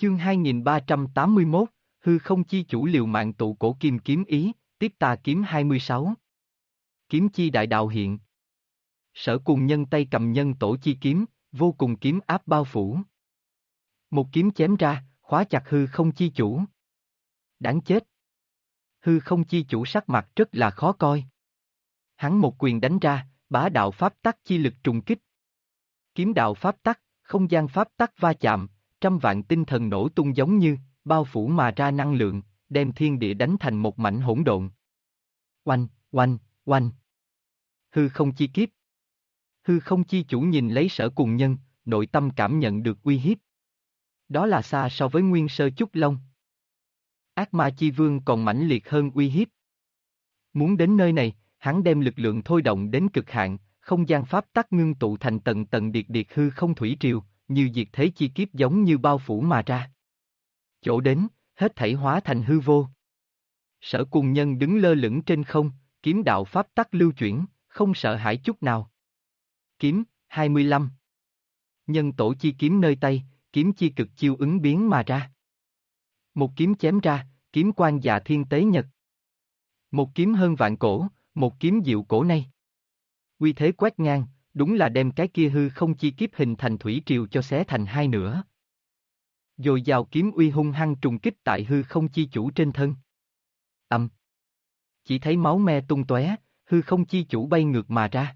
Chương 2381, hư không chi chủ liều mạng tụ cổ kim kiếm ý, tiếp tà kiếm 26. Kiếm chi đại đạo hiện. Sở cùng nhân tay cầm nhân tổ chi kiếm, vô cùng kiếm áp bao phủ. Một kiếm chém ra, khóa chặt hư không chi chủ. Đáng chết. Hư không chi chủ sắc mặt rất là khó coi. Hắn một quyền đánh ra, bá đạo pháp tắc chi lực trùng kích. Kiếm đạo pháp tắc, không gian pháp tắc va chạm, trăm vạn tinh thần nổ tung giống như, bao phủ mà ra năng lượng, đem thiên địa đánh thành một mảnh hỗn độn. Oanh, oanh, oanh. Hư không chi kiếp. Hư không chi chủ nhìn lấy Sở Cùng Nhân, nội tâm cảm nhận được uy hiếp. Đó là xa so với Nguyên Sơ Chúc Long. Ác ma chi vương còn mãnh liệt hơn uy hiếp. Muốn đến nơi này, hắn đem lực lượng thôi động đến cực hạn, không gian pháp tắc ngưng tụ thành tầng tầng điệt điệt hư không thủy triều, như diệt thế chi kiếp giống như bao phủ mà ra. Chỗ đến, hết thảy hóa thành hư vô. Sở Cùng Nhân đứng lơ lửng trên không, kiếm đạo pháp tắc lưu chuyển, không sợ hãi chút nào. Kiếm, 25. Nhân tổ chi kiếm nơi tay, kiếm chi cực chiêu ứng biến mà ra. Một kiếm chém ra, kiếm quang dạ thiên tế nhật. Một kiếm hơn vạn cổ, một kiếm diệu cổ nay. Uy thế quét ngang, đúng là đem cái kia hư không chi kiếp hình thành thủy triều cho xé thành hai nửa. Dồi dào kiếm uy hung hăng trùng kích tại hư không chi chủ trên thân. Chỉ thấy máu me tung tóe, hư không chi chủ bay ngược mà ra.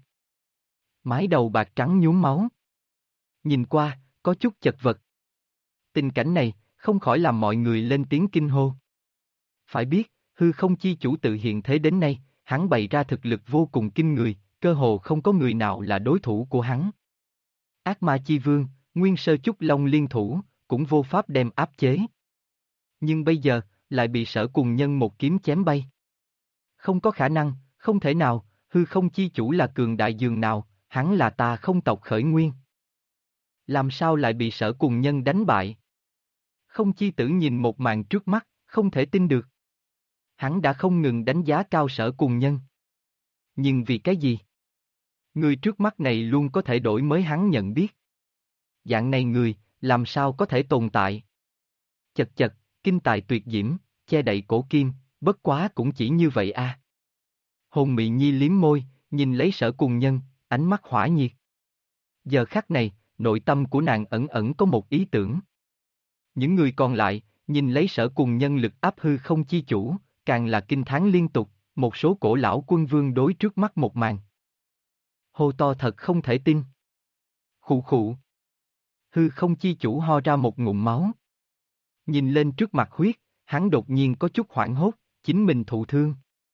Mái đầu bạc trắng nhuốm máu. Nhìn qua, có chút chật vật. Tình cảnh này, không khỏi làm mọi người lên tiếng kinh hô. Phải biết, hư không chi chủ tự hiện thế đến nay, hắn bày ra thực lực vô cùng kinh người, cơ hồ không có người nào là đối thủ của hắn. Ác ma chi vương, Nguyên Sơ Chúc Long liên thủ, cũng vô pháp đem áp chế. Nhưng bây giờ, lại bị Sở Cùng Nhân một kiếm chém bay. Không có khả năng, không thể nào, hư không chi chủ là cường đại dường nào, hắn là tà không tộc khởi nguyên. Làm sao lại bị Sở Cùng Nhân đánh bại? Không chi tử nhìn một màn trước mắt, không thể tin được. Hắn đã không ngừng đánh giá cao Sở Cùng Nhân. Nhưng vì cái gì? Người trước mắt này luôn có thể đổi mới hắn nhận biết. Dạng này người, làm sao có thể tồn tại? Chật chật, kinh tài tuyệt diễm, che đậy cổ kim, bất quá cũng chỉ như vậy a. Hồn Mị Nhi liếm môi, nhìn lấy Sở Cùng Nhân, ánh mắt hỏa nhiệt. Giờ khắc này, nội tâm của nàng ẩn ẩn có một ý tưởng. Những người còn lại, nhìn lấy Sở Cùng Nhân lực áp hư không chi chủ, càng là kinh thán liên tục, một số cổ lão quân vương đối trước mắt một màn. Hô to thật không thể tin. Khụ khụ. Hư không chi chủ ho ra một ngụm máu. Nhìn lên trước mặt huyết, hắn đột nhiên có chút hoảng hốt, chính mình thụ thương.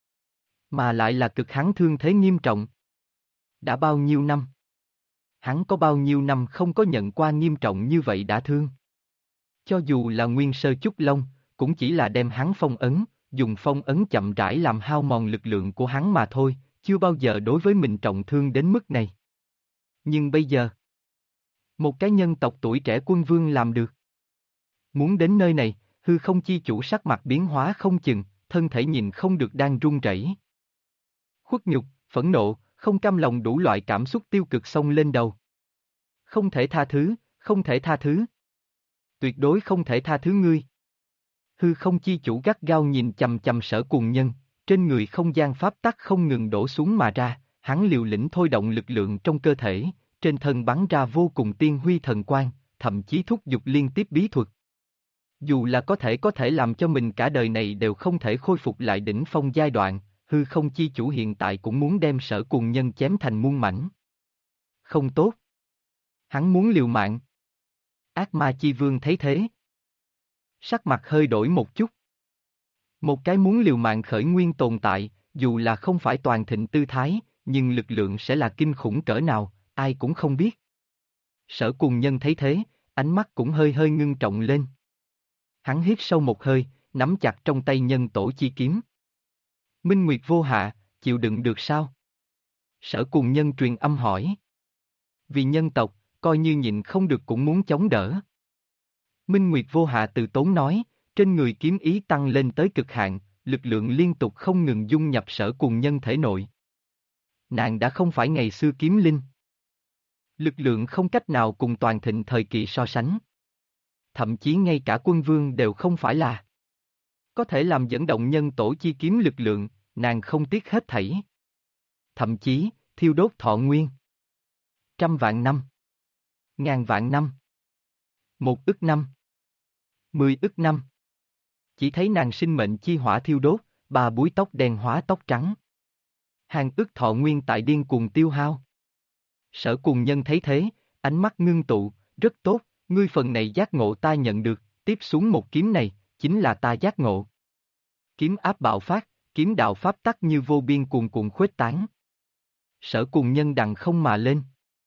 Mà lại là cực hắn thương thế nghiêm trọng. Đã bao nhiêu năm? Hắn có bao nhiêu năm không có nhận qua nghiêm trọng như vậy đã thương? Cho dù là Nguyên Sơ Chúc Long, cũng chỉ là đem hắn phong ấn, dùng phong ấn chậm rãi làm hao mòn lực lượng của hắn mà thôi, chưa bao giờ đối với mình trọng thương đến mức này. Nhưng bây giờ, một cái nhân tộc tuổi trẻ quân vương làm được. Muốn đến nơi này, hư không chi chủ sắc mặt biến hóa không chừng, thân thể nhìn không được đang run rẩy. Khuất nhục, phẫn nộ, không cam lòng đủ loại cảm xúc tiêu cực xông lên đầu. Không thể tha thứ, không thể tha thứ. Tuyệt đối không thể tha thứ ngươi. Hư không chi chủ gắt gao nhìn chằm chằm Sở Cùng Nhân, trên người không gian pháp tắc không ngừng đổ xuống mà ra, hắn liều lĩnh thôi động lực lượng trong cơ thể, trên thân bắn ra vô cùng tiên huy thần quang, thậm chí thúc giục liên tiếp bí thuật. Dù là có thể làm cho mình cả đời này đều không thể khôi phục lại đỉnh phong giai đoạn, hư không chi chủ hiện tại cũng muốn đem Sở Cùng Nhân chém thành muôn mảnh. Không tốt. Hắn muốn liều mạng. Ác ma chi vương thấy thế. Sắc mặt hơi đổi một chút. Một cái muốn liều mạng khởi nguyên tồn tại, dù là không phải toàn thịnh tư thái, nhưng lực lượng sẽ là kinh khủng cỡ nào, ai cũng không biết. Sở Cùng Nhân thấy thế, ánh mắt cũng hơi hơi ngưng trọng lên. Hắn hít sâu một hơi, nắm chặt trong tay nhân tổ chi kiếm. Minh Nguyệt vô hạ, chịu đựng được sao? Sở Cùng Nhân truyền âm hỏi. Vì nhân tộc, coi như nhịn không được cũng muốn chống đỡ. Minh Nguyệt vô hạ từ tốn nói, trên người kiếm ý tăng lên tới cực hạn, lực lượng liên tục không ngừng dung nhập Sở Cùng Nhân thể nội. Nàng đã không phải ngày xưa kiếm linh. Lực lượng không cách nào cùng toàn thịnh thời kỳ so sánh. thậm chí ngay cả quân vương đều không phải là có thể làm dẫn động nhân tổ chi kiếm lực lượng, nàng không tiếc hết thảy. Thậm chí, thiêu đốt thọ nguyên. 100.000 năm. 1.000 vạn năm. 1 ức năm. 10 ức năm. Chỉ thấy nàng sinh mệnh chi hỏa thiêu đốt, 3 búi tóc đen hóa tóc trắng. Hàng ức thọ nguyên tại điên cuồng tiêu hao. Sở Cùng Nhân thấy thế, ánh mắt ngưng tụ, rất tốt, ngươi phần này giác ngộ ta nhận được, tiếp xuống một kiếm này, chính là ta giác ngộ. Kiếm áp bạo phát, kiếm đạo pháp tắc như vô biên cuồn cuộn khuếch tán. Sở Cùng Nhân đằng không mà lên.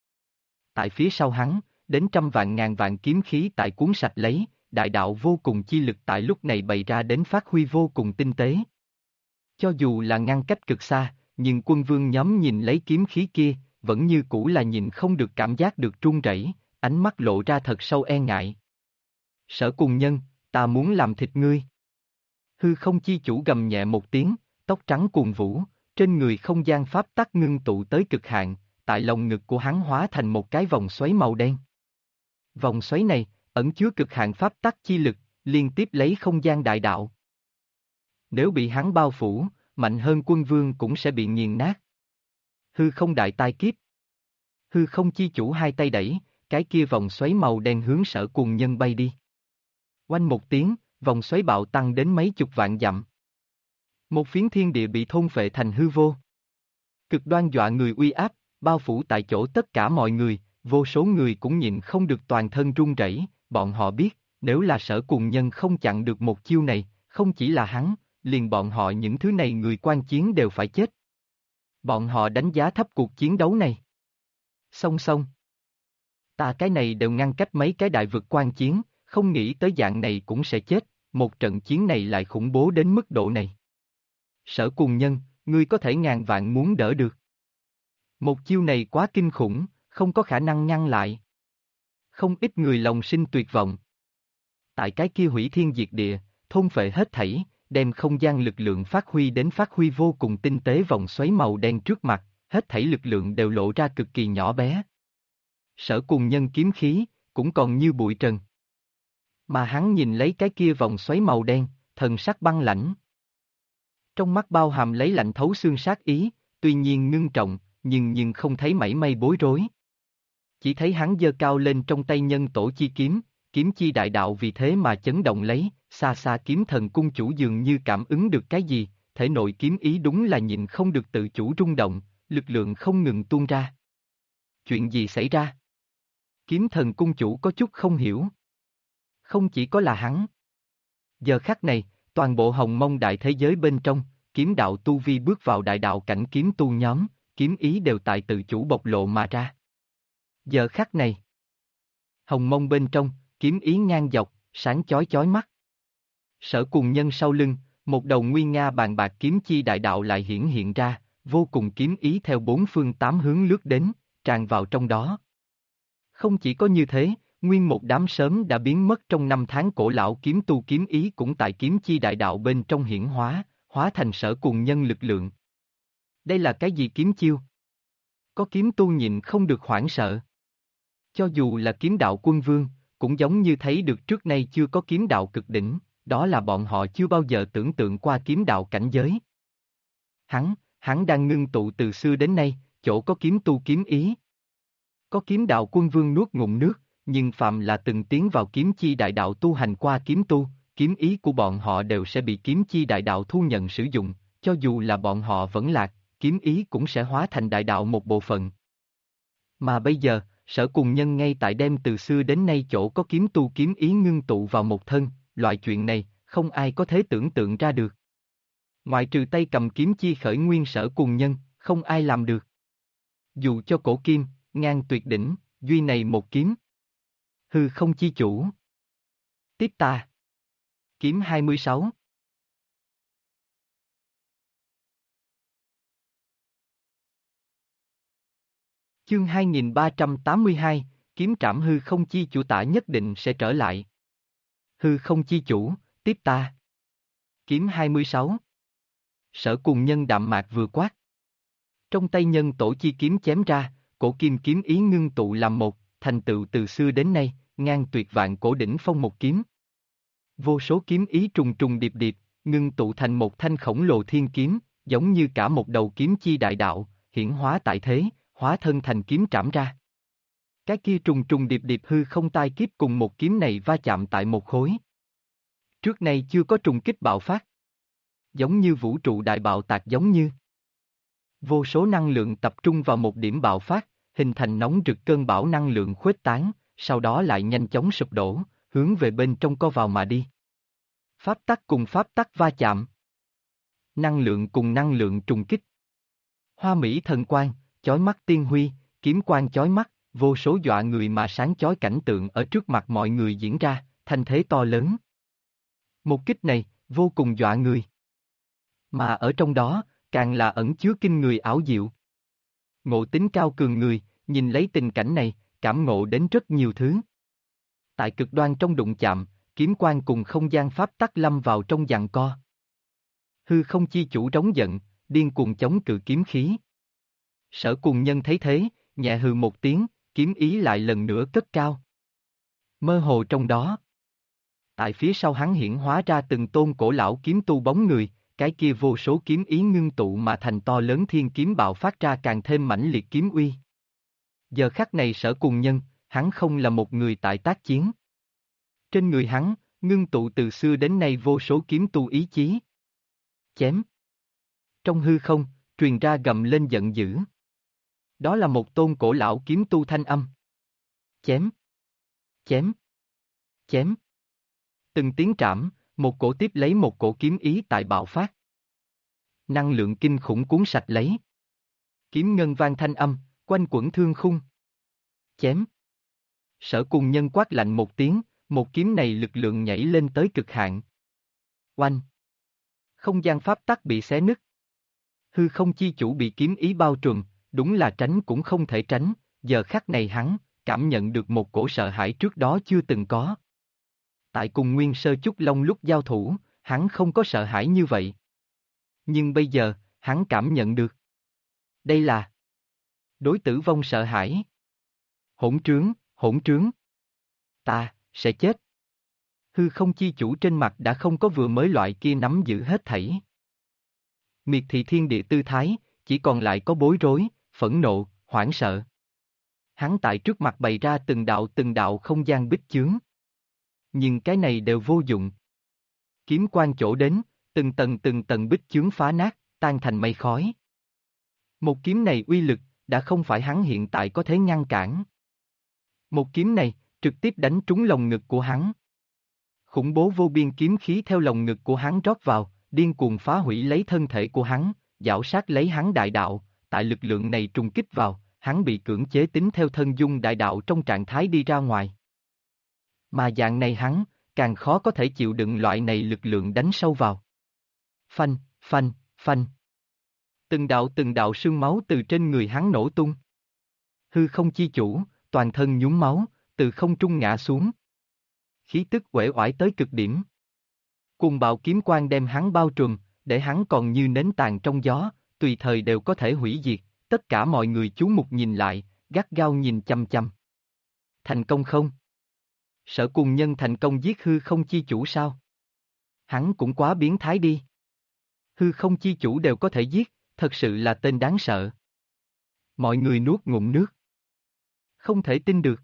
Tại phía sau hắn, đến 100.000 ngàn vạn kiếm khí tại cuốn sạch lấy, đại đạo vô cùng chi lực tại lúc này bày ra đến phát huy vô cùng tinh tế. Cho dù là ngăn cách cực xa, nhưng quân vương nhóm nhìn lấy kiếm khí kia, vẫn như cũ là nhìn không được cảm giác được run rẩy, ánh mắt lộ ra thật sâu e ngại. Sở Cùng Nhân, ta muốn làm thịt ngươi. Hư không chi chủ gầm nhẹ một tiếng, tóc trắng cuồn vũ, trên người không gian pháp tắc ngưng tụ tới cực hạn, tại lồng ngực của hắn hóa thành một cái vòng xoáy màu đen. Vòng xoáy này, ẩn chứa cực hạn pháp tắc chi lực, liên tiếp lấy không gian đại đạo. Nếu bị hắn bao phủ, mạnh hơn quân vương cũng sẽ bị nghiền nát. Hư không đại tai kiếp. Hư không chi chủ hai tay đẩy, cái kia vòng xoáy màu đen hướng Sở Cùng Nhân bay đi. Oanh một tiếng, vòng xoáy bạo tăng đến mấy chục vạn dặm. Một phiến thiên địa bị thôn phệ thành hư vô. Cực đoan dọa người uy áp, bao phủ tại chỗ tất cả mọi người, vô số người cũng nhịn không được toàn thân run rẩy, bọn họ biết, nếu là Sở Cùng Nhân không chặn được một chiêu này, không chỉ là hắn, liền bọn họ những thứ này người quan chiến đều phải chết. Bọn họ đánh giá thấp cuộc chiến đấu này. Song song. Ta cái này đều ngăn cách mấy cái đại vực quan chiến, không nghĩ tới dạng này cũng sẽ chết, một trận chiến này lại khủng bố đến mức độ này. Sở Cùng Nhân, ngươi có thể ngàn vạn muốn đỡ được. Một chiêu này quá kinh khủng, không có khả năng ngăn lại. Không ít người lòng sinh tuyệt vọng. Tại cái kia hủy thiên diệt địa, thôn phệ hết thảy, đem không gian lực lượng phát huy vô cùng tinh tế vòng xoáy màu đen trước mặt, hết thảy lực lượng đều lộ ra cực kỳ nhỏ bé. Sở Cùng Nhân kiếm khí, cũng còn như bụi trần. Mà hắn nhìn lấy cái kia vòng xoáy màu đen, thần sắc băng lãnh. Trong mắt bao hàm lấy lạnh thấu xương sát ý, tuy nhiên ngưng trọng, nhưng không thấy mảy may bối rối. Chỉ thấy hắn giơ cao lên trong tay nhân tổ chi kiếm, kiếm chi đại đạo vì thế mà chấn động lấy, xa xa kiếm thần cung chủ dường như cảm ứng được cái gì, thể nội kiếm ý đúng là nhịn không được tự chủ rung động, lực lượng không ngừng tuôn ra. Chuyện gì xảy ra? Kiếm thần cung chủ có chút không hiểu. Không chỉ có là hắn. Giờ khắc này, toàn bộ hồng mông đại thế giới bên trong, kiếm đạo tu vi bước vào đại đạo cảnh kiếm tu nhóm, kiếm ý đều tại tự chủ bộc lộ mà ra. Giờ khắc này, hồng mông bên trong, kiếm ý ngang dọc, sáng chói chói mắt. Sở Cùng Nhân sau lưng, một đầu nguy nga bàn bạc kiếm chi đại đạo lại hiển hiện ra, vô cùng kiếm ý theo bốn phương tám hướng lướt đến, tràn vào trong đó. Không chỉ có như thế, nguyên một đám sớm đã biến mất trong năm tháng cổ lão kiếm tu kiếm ý cũng tại kiếm chi đại đạo bên trong hiển hóa, hóa thành Sở Cùng Nhân lực lượng. Đây là cái gì kiếm chiêu? Có kiếm tu nhịn không được hoảng sợ. Cho dù là kiếm đạo quân vương, cũng giống như thấy được trước nay chưa có kiếm đạo cực đỉnh, đó là bọn họ chưa bao giờ tưởng tượng qua kiếm đạo cảnh giới. Hắn đang ngưng tụ từ xưa đến nay, chỗ có kiếm tu kiếm ý. Có kiếm đạo quân vương nuốt ngụm nước, nhưng phạm là từng tiến vào kiếm chi đại đạo tu hành qua kiếm tu, kiếm ý của bọn họ đều sẽ bị kiếm chi đại đạo thu nhận sử dụng, cho dù là bọn họ vẫn lạc, kiếm ý cũng sẽ hóa thành đại đạo một bộ phận. Mà bây giờ, Sở Cùng Nhân ngay tại đem từ xưa đến nay chỗ có kiếm tu kiếm ý ngưng tụ vào một thân, loại chuyện này, không ai có thể tưởng tượng ra được. Ngoại trừ tay cầm kiếm chi khởi nguyên Sở Cùng Nhân, không ai làm được. Dù cho cổ kim, ngang tuyệt đỉnh, duy này một kiếm. Hư không chi chủ. Tiếp ta. Kiếm 26. Chương 2382, kiếm trảm hư không chi chủ tả nhất định sẽ trở lại. Hư không chi chủ, tiếp ta. Kiếm 26. Sở Cùng Nhân đạm mạc vừa quát. Trong tay nhân tổ chi kiếm chém ra, cổ kim kiếm ý ngưng tụ làm một, thành tựu từ xưa đến nay, ngang tuyệt vạn cổ đỉnh phong một kiếm. Vô số kiếm ý trùng trùng điệp điệp, ngưng tụ thành một thanh khổng lồ thiên kiếm, giống như cả một đầu kiếm chi đại đạo, hiển hóa tại thế, hóa thân thành kiếm trảm ra. Cái kia trùng trùng điệp điệp hư không tai kiếp cùng một kiếm này va chạm tại một khối. Trước nay chưa có trùng kích bạo phát. Giống như vũ trụ đại bạo tạc giống như. Vô số năng lượng tập trung vào một điểm bạo phát, hình thành nóng rực cơn bão năng lượng khuếch tán, sau đó lại nhanh chóng sụp đổ, hướng về bên trong co vào mà đi. Pháp tắc cùng pháp tắc va chạm. Năng lượng cùng năng lượng trùng kích. Hoa mỹ thần quang, chói mắt tiên huy, kiếm quang chói mắt, vô số dọa người mà sáng chói cảnh tượng ở trước mặt mọi người diễn ra, thanh thế to lớn. Một kích này, vô cùng dọa người. Mà ở trong đó, càng là ẩn chứa kinh người ảo diệu. Ngộ tính cao cường người, nhìn lấy tình cảnh này, cảm ngộ đến rất nhiều thứ. Tại cực đoan trong đụng chạm, kiếm quang cùng không gian pháp tắc lâm vào trong giằng co. Hư không chi chủ trống giận, điên cuồng chống cự kiếm khí. Sở Cùng Nhân thấy thế, nhẹ hừ một tiếng, kiếm ý lại lần nữa cất cao. Mơ hồ trong đó. Tại phía sau hắn hiển hóa ra từng tôn cổ lão kiếm tu bóng người, cái kia vô số kiếm ý ngưng tụ mà thành to lớn thiên kiếm bạo phát ra càng thêm mãnh liệt kiếm uy. Giờ khắc này Sở Cùng Nhân, hắn không là một người tại tác chiến. Trên người hắn, ngưng tụ từ xưa đến nay vô số kiếm tu ý chí. Chém. Trong hư không, truyền ra gầm lên giận dữ. Đó là một tôn cổ lão kiếm tu thanh âm. Chém. Chém. Chém. Từng tiếng trảm, một cổ tiếp lấy một cổ kiếm ý tại bạo phát. Năng lượng kinh khủng cuốn sạch lấy. Kiếm ngân vang thanh âm, quanh quẩn thương khung. Chém. Sở Cùng Nhân quát lạnh một tiếng, một kiếm này lực lượng nhảy lên tới cực hạn. Oanh. Không gian pháp tắc bị xé nứt. Hư không chi chủ bị kiếm ý bao trùm, đúng là tránh cũng không thể tránh, giờ khắc này hắn, cảm nhận được một cổ sợ hãi trước đó chưa từng có. Tại cùng Nguyên Sơ Chúc Long lúc giao thủ, hắn không có sợ hãi như vậy. Nhưng bây giờ, hắn cảm nhận được. Đây là đối tử vong sợ hãi. Hỗn trướng, hỗn trướng. Ta, sẽ chết. Hư không chi chủ trên mặt đã không có vừa mới loại kia nắm giữ hết thảy. Miệt thị thiên địa tư thái, chỉ còn lại có bối rối, phẫn nộ, hoảng sợ. Hắn tại trước mặt bày ra từng đạo không gian bích chướng. Nhưng cái này đều vô dụng. Kiếm quang chỗ đến, từng tầng bích chướng phá nát, tan thành mây khói. Một kiếm này uy lực, đã không phải hắn hiện tại có thể ngăn cản. Một kiếm này, trực tiếp đánh trúng lồng ngực của hắn. Khủng bố vô biên kiếm khí theo lồng ngực của hắn rót vào, điên cuồng phá hủy lấy thân thể của hắn, giảo sát lấy hắn đại đạo, tại lực lượng này trùng kích vào, hắn bị cưỡng chế tính theo thân dung đại đạo trong trạng thái đi ra ngoài. Mà dạng này hắn, càng khó có thể chịu đựng loại này lực lượng đánh sâu vào. Phanh, phanh, phanh. Từng đạo sương máu từ trên người hắn nổ tung. Hư không chi chủ, toàn thân nhúng máu, từ không trung ngã xuống. Khí tức uể oải tới cực điểm. Cùng bạo kiếm quang đem hắn bao trùm, để hắn còn như nến tàn trong gió, tùy thời đều có thể hủy diệt, tất cả mọi người chú mục nhìn lại, gắt gao nhìn chăm chăm. Thành công không? Sở Cùng Nhân thành công giết hư không chi chủ sao? Hắn cũng quá biến thái đi. Hư không chi chủ đều có thể giết, thật sự là tên đáng sợ. Mọi người nuốt ngụm nước. Không thể tin được.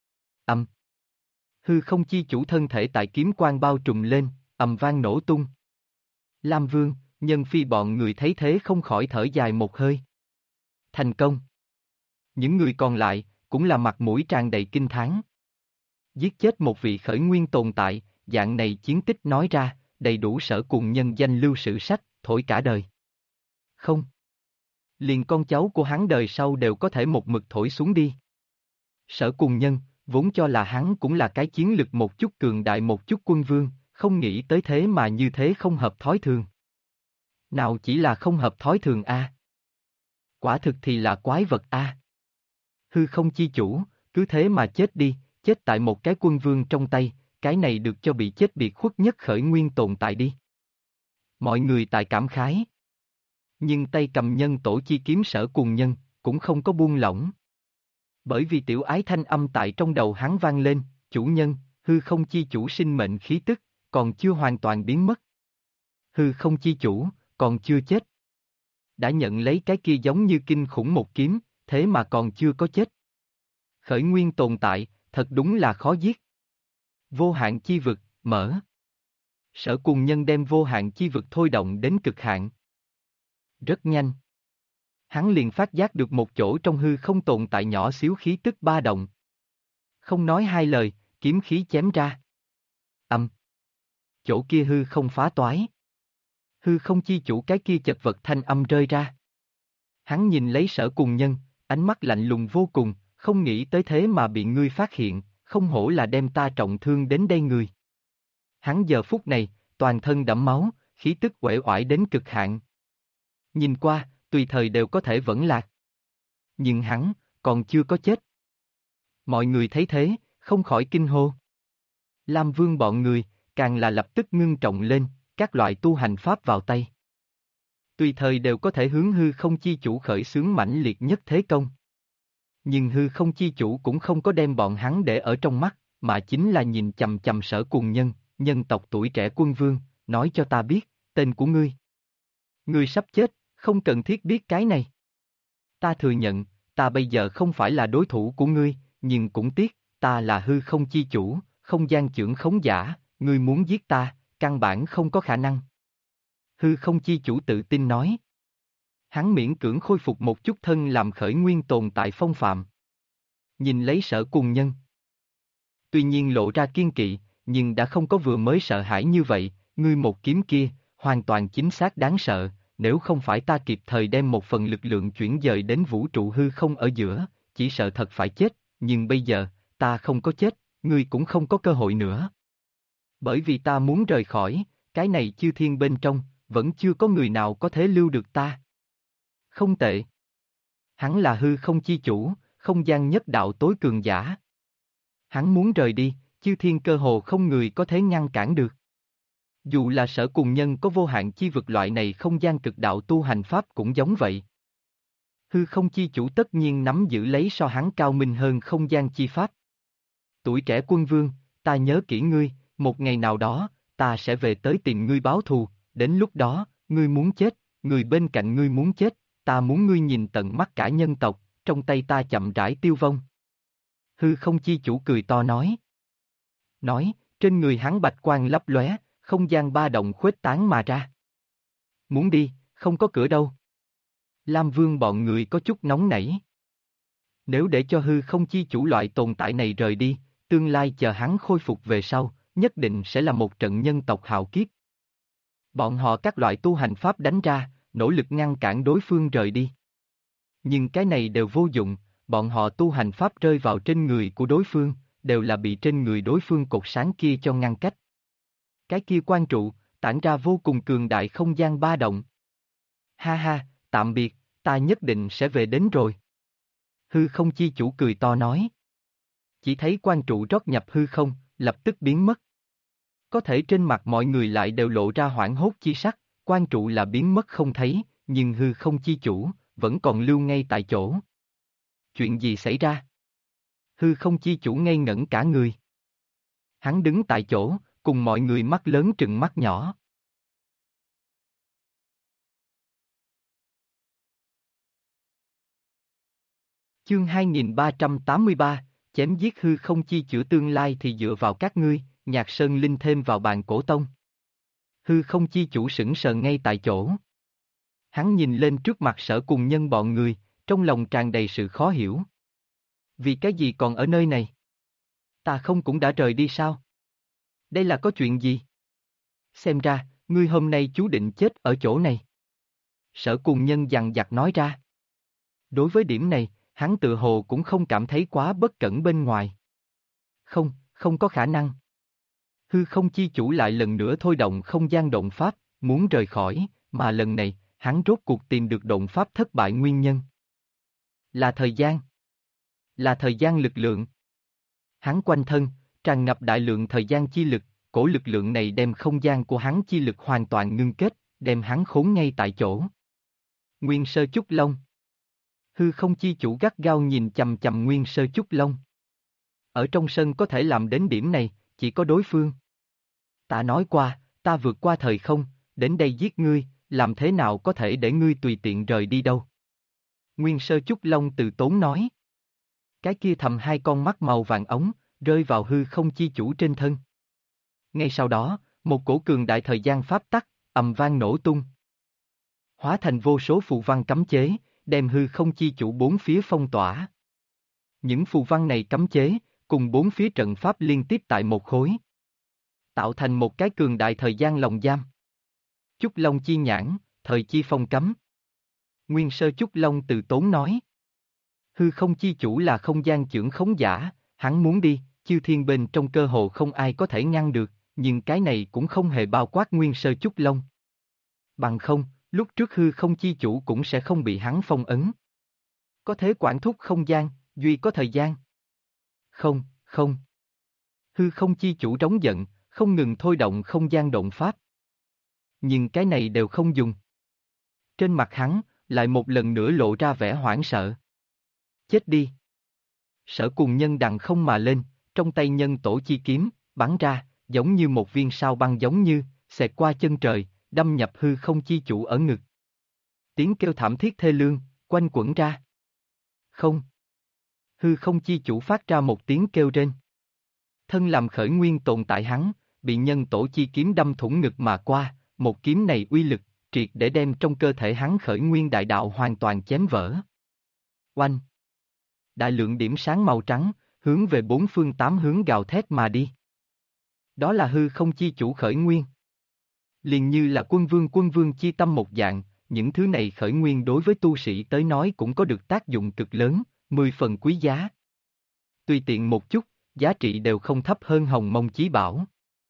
Hư không chi chủ thân thể tại kiếm quang bao trùm lên, ầm vang nổ tung. Lam Vương, Nhân Phi bọn người thấy thế không khỏi thở dài một hơi. Thành công. Những người còn lại, cũng là mặt mũi tràn đầy kinh thán. Giết chết một vị khởi nguyên tồn tại, dạng này chiến tích nói ra, đầy đủ Sở Cùng Nhân danh lưu sử sách, thổi cả đời. Không. Liền con cháu của hắn đời sau đều có thể một mực thổi xuống đi. Sở Cùng Nhân, vốn cho là hắn cũng là cái chiến lực một chút cường đại một chút quân vương, không nghĩ tới thế mà như thế không hợp thói thường. Nào chỉ là không hợp thói thường a, quả thực thì là quái vật a. Hư không chi chủ, cứ thế mà chết đi, chết tại một cái quân vương trong tay, cái này được cho bị chết biệt khuất nhất khởi nguyên tồn tại đi. Mọi người tại cảm khái. Nhưng tay cầm nhân tổ chi kiếm Sở Cùng Nhân, cũng không có buông lỏng. Bởi vì tiểu ái thanh âm tại trong đầu hắn vang lên, chủ nhân, hư không chi chủ sinh mệnh khí tức, còn chưa hoàn toàn biến mất. Hư không chi chủ, còn chưa chết. Đã nhận lấy cái kia giống như kinh khủng một kiếm, thế mà còn chưa có chết. Khởi nguyên tồn tại, thật đúng là khó giết. Vô hạn chi vực, mở. Sở Cùng Nhân đem vô hạn chi vực thôi động đến cực hạn. Rất nhanh. Hắn liền phát giác được một chỗ trong hư không tồn tại nhỏ xíu khí tức ba động. Không nói hai lời, kiếm khí chém ra. Âm. Chỗ kia hư không phá toái. Hư không chi chủ cái kia chật vật thanh âm rơi ra. Hắn nhìn lấy Sở Cùng Nhân, ánh mắt lạnh lùng vô cùng, không nghĩ tới thế mà bị ngươi phát hiện, không hổ là đem ta trọng thương đến đây người. Hắn giờ phút này, toàn thân đẫm máu, khí tức uể oải đến cực hạn. Nhìn qua, tùy thời đều có thể vẫn lạc. Nhưng hắn, còn chưa có chết. Mọi người thấy thế, không khỏi kinh hô. Lam Vương bọn người, càng là lập tức ngưng trọng lên, các loại tu hành pháp vào tay. Tùy thời đều có thể hướng hư không chi chủ khởi xướng mãnh liệt nhất thế công. Nhưng hư không chi chủ cũng không có đem bọn hắn để ở trong mắt, mà chính là nhìn chằm chằm Sở Cùng Nhân, nhân tộc tuổi trẻ quân vương, nói cho ta biết, tên của ngươi. Ngươi sắp chết, không cần thiết biết cái này. Ta thừa nhận, ta bây giờ không phải là đối thủ của ngươi, nhưng cũng tiếc, ta là hư không chi chủ, không gian chưởng khống giả, ngươi muốn giết ta, căn bản không có khả năng. Hư không chi chủ tự tin nói. Hắn miễn cưỡng khôi phục một chút thân làm khởi nguyên tồn tại phong phạm. Nhìn lấy Sở Cùng Nhân. Tuy nhiên lộ ra kiên kỵ, nhưng đã không có vừa mới sợ hãi như vậy, ngươi một kiếm kia, hoàn toàn chính xác đáng sợ, nếu không phải ta kịp thời đem một phần lực lượng chuyển dời đến vũ trụ hư không ở giữa, chỉ sợ thật phải chết, nhưng bây giờ, ta không có chết, ngươi cũng không có cơ hội nữa. Bởi vì ta muốn rời khỏi, cái này chư thiên bên trong, vẫn chưa có người nào có thể lưu được ta. Không tệ. Hắn là hư không chi chủ, không gian nhất đạo tối cường giả. Hắn muốn rời đi, chư thiên cơ hồ không người có thể ngăn cản được. Dù là Sở Cùng Nhân có vô hạn chi vực loại này không gian cực đạo tu hành pháp cũng giống vậy. Hư không chi chủ tất nhiên nắm giữ lấy so hắn cao minh hơn không gian chi pháp. Tuổi trẻ quân vương, ta nhớ kỹ ngươi, một ngày nào đó, ta sẽ về tới tìm ngươi báo thù, đến lúc đó, ngươi muốn chết, người bên cạnh ngươi muốn chết, ta muốn ngươi nhìn tận mắt cả nhân tộc, trong tay ta chậm rãi tiêu vong. Hư không chi chủ cười to nói. Nói, trên người hắn bạch quang lấp lóe, không gian ba động khuếch tán mà ra. Muốn đi, không có cửa đâu. Lam Vương bọn người có chút nóng nảy. Nếu để cho hư không chi chủ loại tồn tại này rời đi, tương lai chờ hắn khôi phục về sau, nhất định sẽ là một trận nhân tộc hạo kiếp. Bọn họ các loại tu hành pháp đánh ra, nỗ lực ngăn cản đối phương rời đi. Nhưng cái này đều vô dụng, bọn họ tu hành pháp rơi vào trên người của đối phương, đều là bị trên người đối phương cột sáng kia cho ngăn cách. Cái kia quan trụ, tản ra vô cùng cường đại không gian ba động. Ha ha, tạm biệt, ta nhất định sẽ về đến rồi. Hư không chi chủ cười to nói. Chỉ thấy quan trụ rót nhập hư không, lập tức biến mất. Có thể trên mặt mọi người lại đều lộ ra hoảng hốt chi sắc, quan trụ là biến mất không thấy, nhưng hư không chi chủ, vẫn còn lưu ngay tại chỗ. Chuyện gì xảy ra? Hư không chi chủ ngây ngẩn cả người. Hắn đứng tại chỗ, cùng mọi người mắt lớn trừng mắt nhỏ. Chương 2383, chém giết hư không chi chữa tương lai thì dựa vào các ngươi, Nhạc Sơn Linh thêm vào bàn cổ tông. Hư không chi chủ sững sờ ngay tại chỗ. Hắn nhìn lên trước mặt Sở Cùng Nhân bọn người, trong lòng tràn đầy sự khó hiểu. Vì cái gì còn ở nơi này? Ta không cũng đã rời đi sao? Đây là có chuyện gì? Xem ra, ngươi hôm nay chú định chết ở chỗ này. Sở Cùng Nhân dằn dặt nói ra. Đối với điểm này, hắn tự hồ cũng không cảm thấy quá bất cẩn bên ngoài. Không, không có khả năng. Hư không chi chủ lại lần nữa thôi động không gian động pháp, muốn rời khỏi, mà lần này, hắn rốt cuộc tìm được động pháp thất bại nguyên nhân. Là thời gian. Là thời gian lực lượng. Hắn quanh thân, tràn ngập đại lượng thời gian chi lực, cổ lực lượng này đem không gian của hắn chi lực hoàn toàn ngưng kết, đem hắn khốn ngay tại chỗ. Nguyên Sơ Chúc Long. Hư không chi chủ gắt gao nhìn chằm chằm Nguyên Sơ Chúc Long. Ở trong sân có thể làm đến điểm này, chỉ có đối phương. Ta nói qua, ta vượt qua thời không, đến đây giết ngươi, làm thế nào có thể để ngươi tùy tiện rời đi đâu. Nguyên Sơ Trúc Long từ tốn nói. Cái kia thầm hai con mắt màu vàng ống, rơi vào hư không chi chủ trên thân. Ngay sau đó, một cổ cường đại thời gian pháp tắc, ầm vang nổ tung. Hóa thành vô số phù văn cấm chế, đem hư không chi chủ bốn phía phong tỏa. Những phù văn này cấm chế, cùng bốn phía trận pháp liên tiếp tại một khối. Tạo thành một cái cường đại thời gian lồng giam. Chúc Long chi nhãn, thời chi phong cấm. Nguyên Sơ Chúc Long từ tốn nói. Hư không chi chủ là không gian chưởng khống giả, hắn muốn đi, chư thiên bên trong cơ hồ không ai có thể ngăn được, nhưng cái này cũng không hề bao quát Nguyên Sơ Chúc Long. Bằng không, lúc trước hư không chi chủ cũng sẽ không bị hắn phong ấn. Có thế quản thúc không gian, duy có thời gian. Không, không. Hư không chi chủ trống giận, không ngừng thôi động không gian động pháp. Nhưng cái này đều không dùng. Trên mặt hắn, lại một lần nữa lộ ra vẻ hoảng sợ. Chết đi. Sở Cùng Nhân đằng không mà lên, trong tay nhân tổ chi kiếm, bắn ra, giống như một viên sao băng giống như, xẹt qua chân trời, đâm nhập hư không chi chủ ở ngực. Tiếng kêu thảm thiết thê lương, quanh quẩn ra. Không. Hư không chi chủ phát ra một tiếng kêu rên. Thân làm khởi nguyên tồn tại hắn, bị nhân tổ chi kiếm đâm thủng ngực mà qua, một kiếm này uy lực, triệt để đem trong cơ thể hắn khởi nguyên đại đạo hoàn toàn chém vỡ. Oanh! Đại lượng điểm sáng màu trắng, hướng về bốn phương tám hướng gào thét mà đi. Đó là hư không chi chủ khởi nguyên. Liền như là quân vương chi tâm một dạng, những thứ này khởi nguyên đối với tu sĩ tới nói cũng có được tác dụng cực lớn, 10 phần quý giá. Tùy tiện một chút, giá trị đều không thấp hơn Hồng Mông Chí Bảo.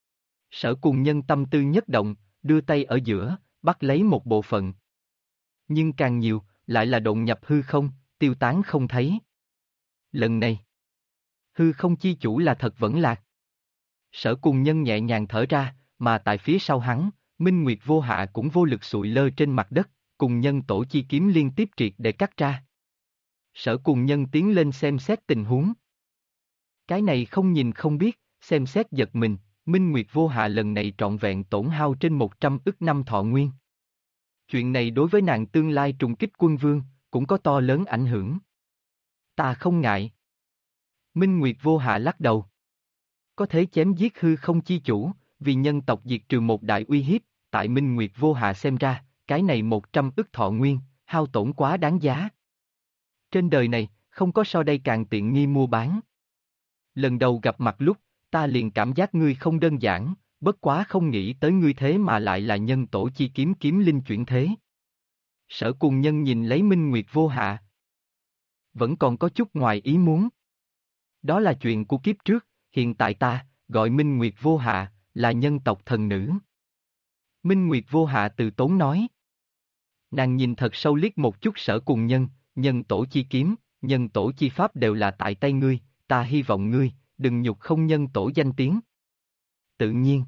Sở Cùng Nhân tâm tư nhất động, đưa tay ở giữa, bắt lấy một bộ phận. Nhưng càng nhiều, lại là độn nhập hư không, tiêu tán không thấy. Lần này, hư không chi chủ là thật vẫn lạc. Sở Cùng Nhân nhẹ nhàng thở ra, mà tại phía sau hắn, Minh Nguyệt Vô Hạ cũng vô lực sụi lơ trên mặt đất, cùng nhân tổ chi kiếm liên tiếp triệt để cắt ra. Sở Cùng Nhân tiến lên xem xét tình huống. Cái này không nhìn không biết, xem xét giật mình, Minh Nguyệt Vô Hạ lần này trọn vẹn tổn hao trên 100 ức năm thọ nguyên. Chuyện này đối với nàng tương lai trùng kích quân vương, cũng có to lớn ảnh hưởng. Ta không ngại. Minh Nguyệt Vô Hạ lắc đầu. Có thể chém giết hư không chi chủ, vì nhân tộc diệt trừ một đại uy hiếp, tại Minh Nguyệt Vô Hạ xem ra, cái này 100 ức thọ nguyên, hao tổn quá đáng giá. Trên đời này, không có so đây càng tiện nghi mua bán. Lần đầu gặp mặt lúc, ta liền cảm giác ngươi không đơn giản, bất quá không nghĩ tới ngươi thế mà lại là nhân tổ chi kiếm kiếm linh chuyển thế. Sở Cùng Nhân nhìn lấy Minh Nguyệt Vô Hạ. Vẫn còn có chút ngoài ý muốn. Đó là chuyện của kiếp trước, hiện tại ta, gọi Minh Nguyệt Vô Hạ, là nhân tộc thần nữ. Minh Nguyệt Vô Hạ từ tốn nói. Nàng nhìn thật sâu liếc một chút Sở Cùng Nhân, nhân tổ chi kiếm, nhân tổ chi pháp đều là tại tay ngươi, ta hy vọng ngươi, đừng nhục không nhân tổ danh tiếng. Tự nhiên.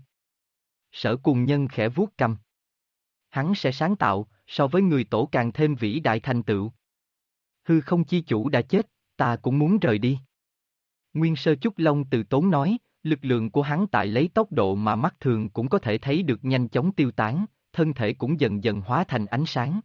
Sở Cùng Nhân khẽ vuốt cầm. Hắn sẽ sáng tạo, so với người tổ càng thêm vĩ đại thành tựu. Hư không chi chủ đã chết, ta cũng muốn rời đi. Nguyên Sơ Chúc Long từ tốn nói, lực lượng của hắn tại lấy tốc độ mà mắt thường cũng có thể thấy được nhanh chóng tiêu tán, thân thể cũng dần dần hóa thành ánh sáng.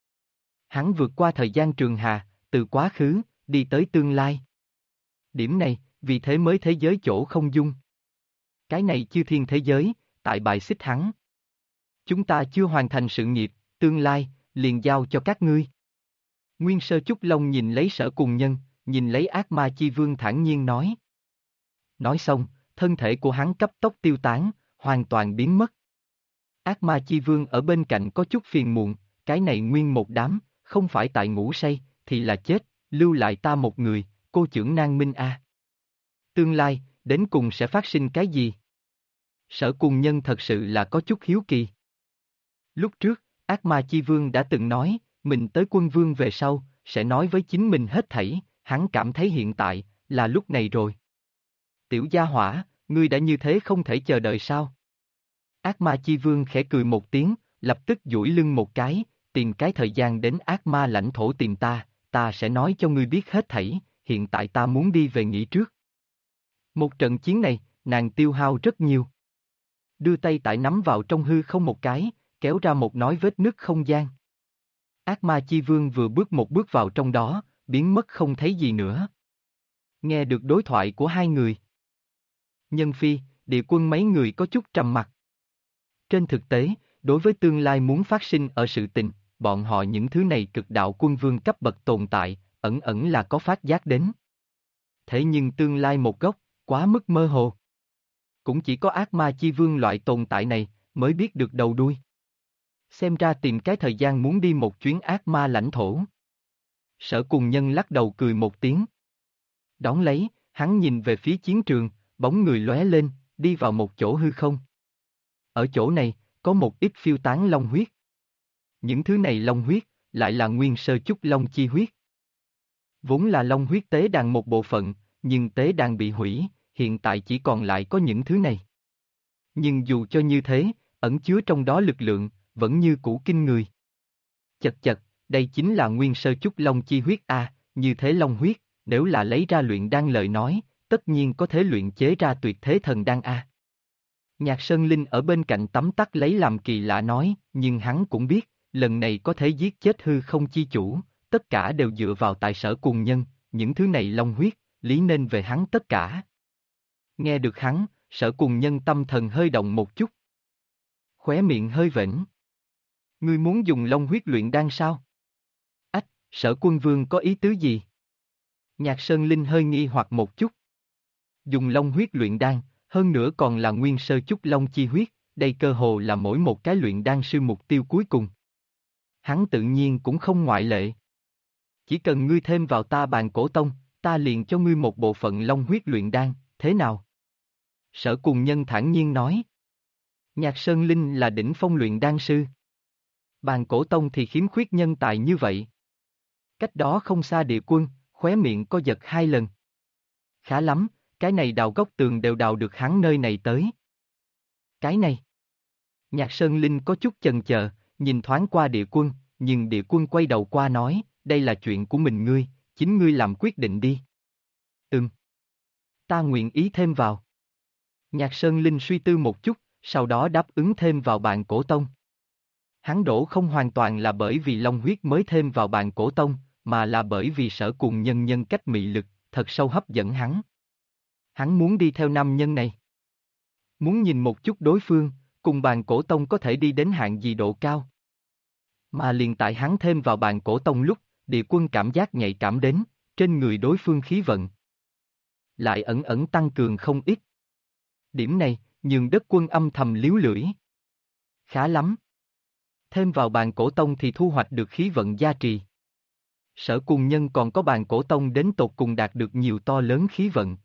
Hắn vượt qua thời gian trường hà, từ quá khứ, đi tới tương lai. Điểm này, vì thế mới thế giới chỗ không dung. Cái này chư thiên thế giới, tại bài xích hắn. Chúng ta chưa hoàn thành sự nghiệp, tương lai, liền giao cho các ngươi. Nguyên Sơ Chúc Long nhìn lấy Sở Cùng Nhân, nhìn lấy Ác Ma Chi Vương thản nhiên nói. Nói xong, thân thể của hắn cấp tốc tiêu tán, hoàn toàn biến mất. Ác Ma Chi Vương ở bên cạnh có chút phiền muộn, cái này nguyên một đám, không phải tại ngủ say, thì là chết, lưu lại ta một người, cô chưởng Nang Minh a. Tương lai, đến cùng sẽ phát sinh cái gì? Sở Cùng Nhân thật sự là có chút hiếu kỳ. Lúc trước, Ác Ma Chi Vương đã từng nói, mình tới quân vương về sau, sẽ nói với chính mình hết thảy, hắn cảm thấy hiện tại, là lúc này rồi. Tiểu gia hỏa, ngươi đã như thế không thể chờ đợi sao? Ác Ma Chi Vương khẽ cười một tiếng, lập tức duỗi lưng một cái, tìm cái thời gian đến ác ma lãnh thổ tìm ta sẽ nói cho ngươi biết hết thảy, hiện tại ta muốn đi về nghỉ trước. Một trận chiến này, nàng tiêu hao rất nhiều. Đưa tay tại nắm vào trong hư không một cái, kéo ra một nói vết nứt không gian. Ác ma chi vương vừa bước một bước vào trong đó, biến mất không thấy gì nữa. Nghe được đối thoại của hai người. Nhân Phi, Địa Quân mấy người có chút trầm mặc. Trên thực tế, đối với tương lai muốn phát sinh ở sự tình, bọn họ những thứ này cực đạo quân vương cấp bậc tồn tại, ẩn ẩn là có phát giác đến. Thế nhưng tương lai một góc, quá mức mơ hồ. Cũng chỉ có ác ma chi vương loại tồn tại này, mới biết được đầu đuôi. Xem ra tìm cái thời gian muốn đi một chuyến ác ma lãnh thổ. Sở Cùng Nhân lắc đầu cười một tiếng. Đón lấy, hắn nhìn về phía chiến trường, bóng người lóe lên, đi vào một chỗ hư không. Ở chỗ này, có một ít phiêu tán long huyết. Những thứ này long huyết, lại là nguyên sơ chúc long chi huyết. Vốn là long huyết tế đàn một bộ phận, nhưng tế đàn bị hủy, hiện tại chỉ còn lại có những thứ này. Nhưng dù cho như thế, ẩn chứa trong đó lực lượng, vẫn như cũ kinh người. Chật chật, đây chính là nguyên sơ chúc long chi huyết a, như thế long huyết, nếu là lấy ra luyện đan lời nói, tất nhiên có thể luyện chế ra tuyệt thế thần đan a. Nhạc Sơn Linh ở bên cạnh tấm tắc lấy làm kỳ lạ nói, nhưng hắn cũng biết, lần này có thể giết chết hư không chi chủ, tất cả đều dựa vào tại Sở Cùng Nhân, những thứ này long huyết, lý nên về hắn tất cả. Nghe được hắn, Sở Cùng Nhân tâm thần hơi động một chút. Khóe miệng hơi vểnh. Ngươi muốn dùng long huyết luyện đan sao? Ách, Sở Quân Vương có ý tứ gì? Nhạc Sơn Linh hơi nghi hoặc một chút. Dùng long huyết luyện đan, hơn nữa còn là nguyên sơ chúc long chi huyết, đây cơ hồ là mỗi một cái luyện đan sư mục tiêu cuối cùng. Hắn tự nhiên cũng không ngoại lệ. Chỉ cần ngươi thêm vào ta bàn cổ tông, ta liền cho ngươi một bộ phận long huyết luyện đan, thế nào? Sở Cùng Nhân thản nhiên nói. Nhạc Sơn Linh là đỉnh phong luyện đan sư. Bàn cổ tông thì khiếm khuyết nhân tài như vậy. Cách đó không xa Địa Quân, khóe miệng co giật hai lần. Khá lắm, cái này đào góc tường đều đào được hắn nơi này tới. Cái này. Nhạc Sơn Linh có chút chần chờ, nhìn thoáng qua Địa Quân, nhưng Địa Quân quay đầu qua nói, đây là chuyện của mình ngươi, chính ngươi làm quyết định đi. Ta nguyện ý thêm vào. Nhạc Sơn Linh suy tư một chút, sau đó đáp ứng thêm vào bàn cổ tông. Hắn đổ không hoàn toàn là bởi vì long huyết mới thêm vào bàn cổ tông, mà là bởi vì Sở Cùng Nhân nhân cách mị lực, thật sâu hấp dẫn hắn. Hắn muốn đi theo nam nhân này. Muốn nhìn một chút đối phương, cùng bàn cổ tông có thể đi đến hạng gì độ cao. Mà liền tại hắn thêm vào bàn cổ tông lúc, Địa Quân cảm giác nhạy cảm đến, trên người đối phương khí vận. Lại ẩn ẩn tăng cường không ít. Điểm này, nhường Đất Quân âm thầm líu lưỡi. Khá lắm. Thêm vào bàn cổ tông thì thu hoạch được khí vận gia trì. Sở Cùng Nhân còn có bàn cổ tông đến tột cùng đạt được nhiều to lớn khí vận.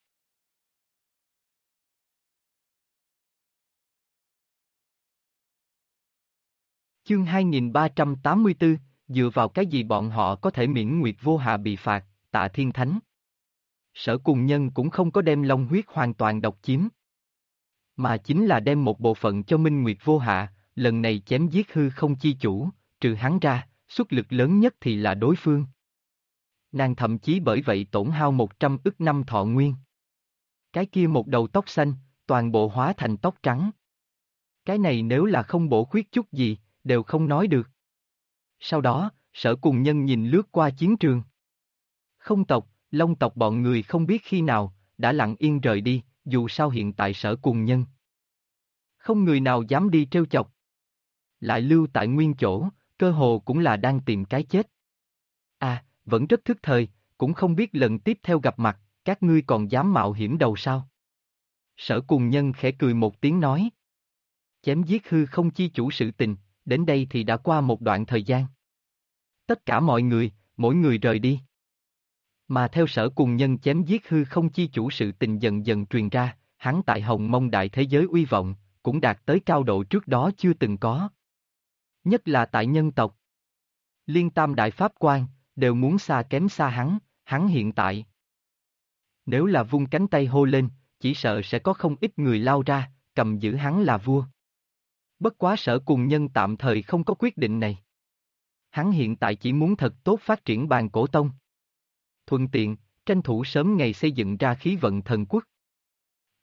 Chương 2384, dựa vào cái gì bọn họ có thể miễn nguyệt vô hạ bị phạt, Tạ Thiên Thánh. Sở Cùng Nhân cũng không có đem long huyết hoàn toàn độc chiếm. Mà chính là đem một bộ phận cho Minh Nguyệt vô hạ, lần này chém giết hư không chi chủ, trừ hắn ra, xuất lực lớn nhất thì là đối phương. Nàng thậm chí bởi vậy tổn hao 100 ức năm thọ nguyên. Cái kia một đầu tóc xanh, toàn bộ hóa thành tóc trắng. Cái này nếu là không bổ khuyết chút gì, đều không nói được. Sau đó, Sở Cùng Nhân nhìn lướt qua chiến trường. Không tộc, Long tộc bọn người không biết khi nào, đã lặng yên rời đi, dù sao hiện tại Sở Cùng Nhân. Không người nào dám đi trêu chọc. Lại lưu tại nguyên chỗ, cơ hồ cũng là đang tìm cái chết. À, vẫn rất thức thời, cũng không biết lần tiếp theo gặp mặt, các ngươi còn dám mạo hiểm đầu sao? Sở Cùng Nhân khẽ cười một tiếng nói. Chém giết hư không chi chủ sự tình, đến đây thì đã qua một đoạn thời gian. Tất cả mọi người, mỗi người rời đi. Mà theo Sở Cùng Nhân chém giết hư không chi chủ sự tình dần dần truyền ra, hắn tại Hồng Mông đại thế giới uy vọng, cũng đạt tới cao độ trước đó chưa từng có. Nhất là tại nhân tộc. Liên Tam Đại Pháp Quan, đều muốn xa kém xa hắn hiện tại. Nếu là vung cánh tay hô lên, chỉ sợ sẽ có không ít người lao ra, cầm giữ hắn là vua. Bất quá Sở Cùng Nhân tạm thời không có quyết định này. Hắn hiện tại chỉ muốn thật tốt phát triển bàn cổ tông. Thuận tiện, tranh thủ sớm ngày xây dựng ra khí vận thần quốc.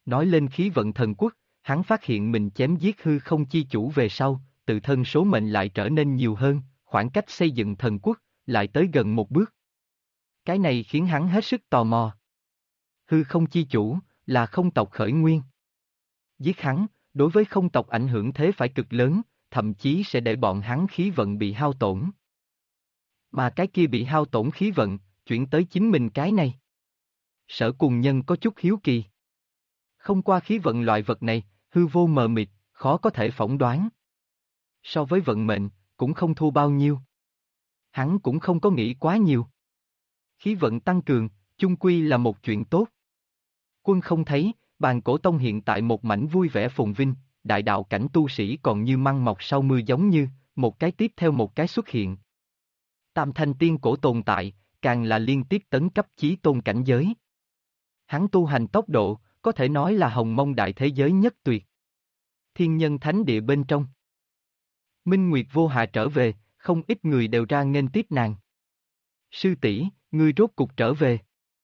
Nói lên khí vận thần quốc, hắn phát hiện mình chém giết hư không chi chủ về sau, tự thân số mệnh lại trở nên nhiều hơn, khoảng cách xây dựng thần quốc, lại tới gần một bước. Cái này khiến hắn hết sức tò mò. Hư không chi chủ, là không tộc khởi nguyên. Giết hắn, đối với không tộc ảnh hưởng thế phải cực lớn, thậm chí sẽ để bọn hắn khí vận bị hao tổn. Mà cái kia bị hao tổn khí vận, chuyển tới chính mình cái này. Sở Cùng Nhân có chút hiếu kỳ. Không qua khí vận loại vật này, hư vô mờ mịt, khó có thể phỏng đoán. So với vận mệnh, cũng không thua bao nhiêu. Hắn cũng không có nghĩ quá nhiều. Khí vận tăng cường, chung quy là một chuyện tốt. Quân không thấy, bàn cổ tông hiện tại một mảnh vui vẻ phồn vinh, đại đạo cảnh tu sĩ còn như măng mọc sau mưa giống như, một cái tiếp theo một cái xuất hiện. Tam thanh tiên cổ tồn tại, càng là liên tiếp tấn cấp chí tôn cảnh giới. Hắn tu hành tốc độ, có thể nói là hồng mông đại thế giới nhất tuyệt. Thiên nhân thánh địa bên trong. Minh Nguyệt Vô Hạ trở về, không ít người đều ra nghênh tiếp nàng. Sư tỷ, ngươi rốt cục trở về.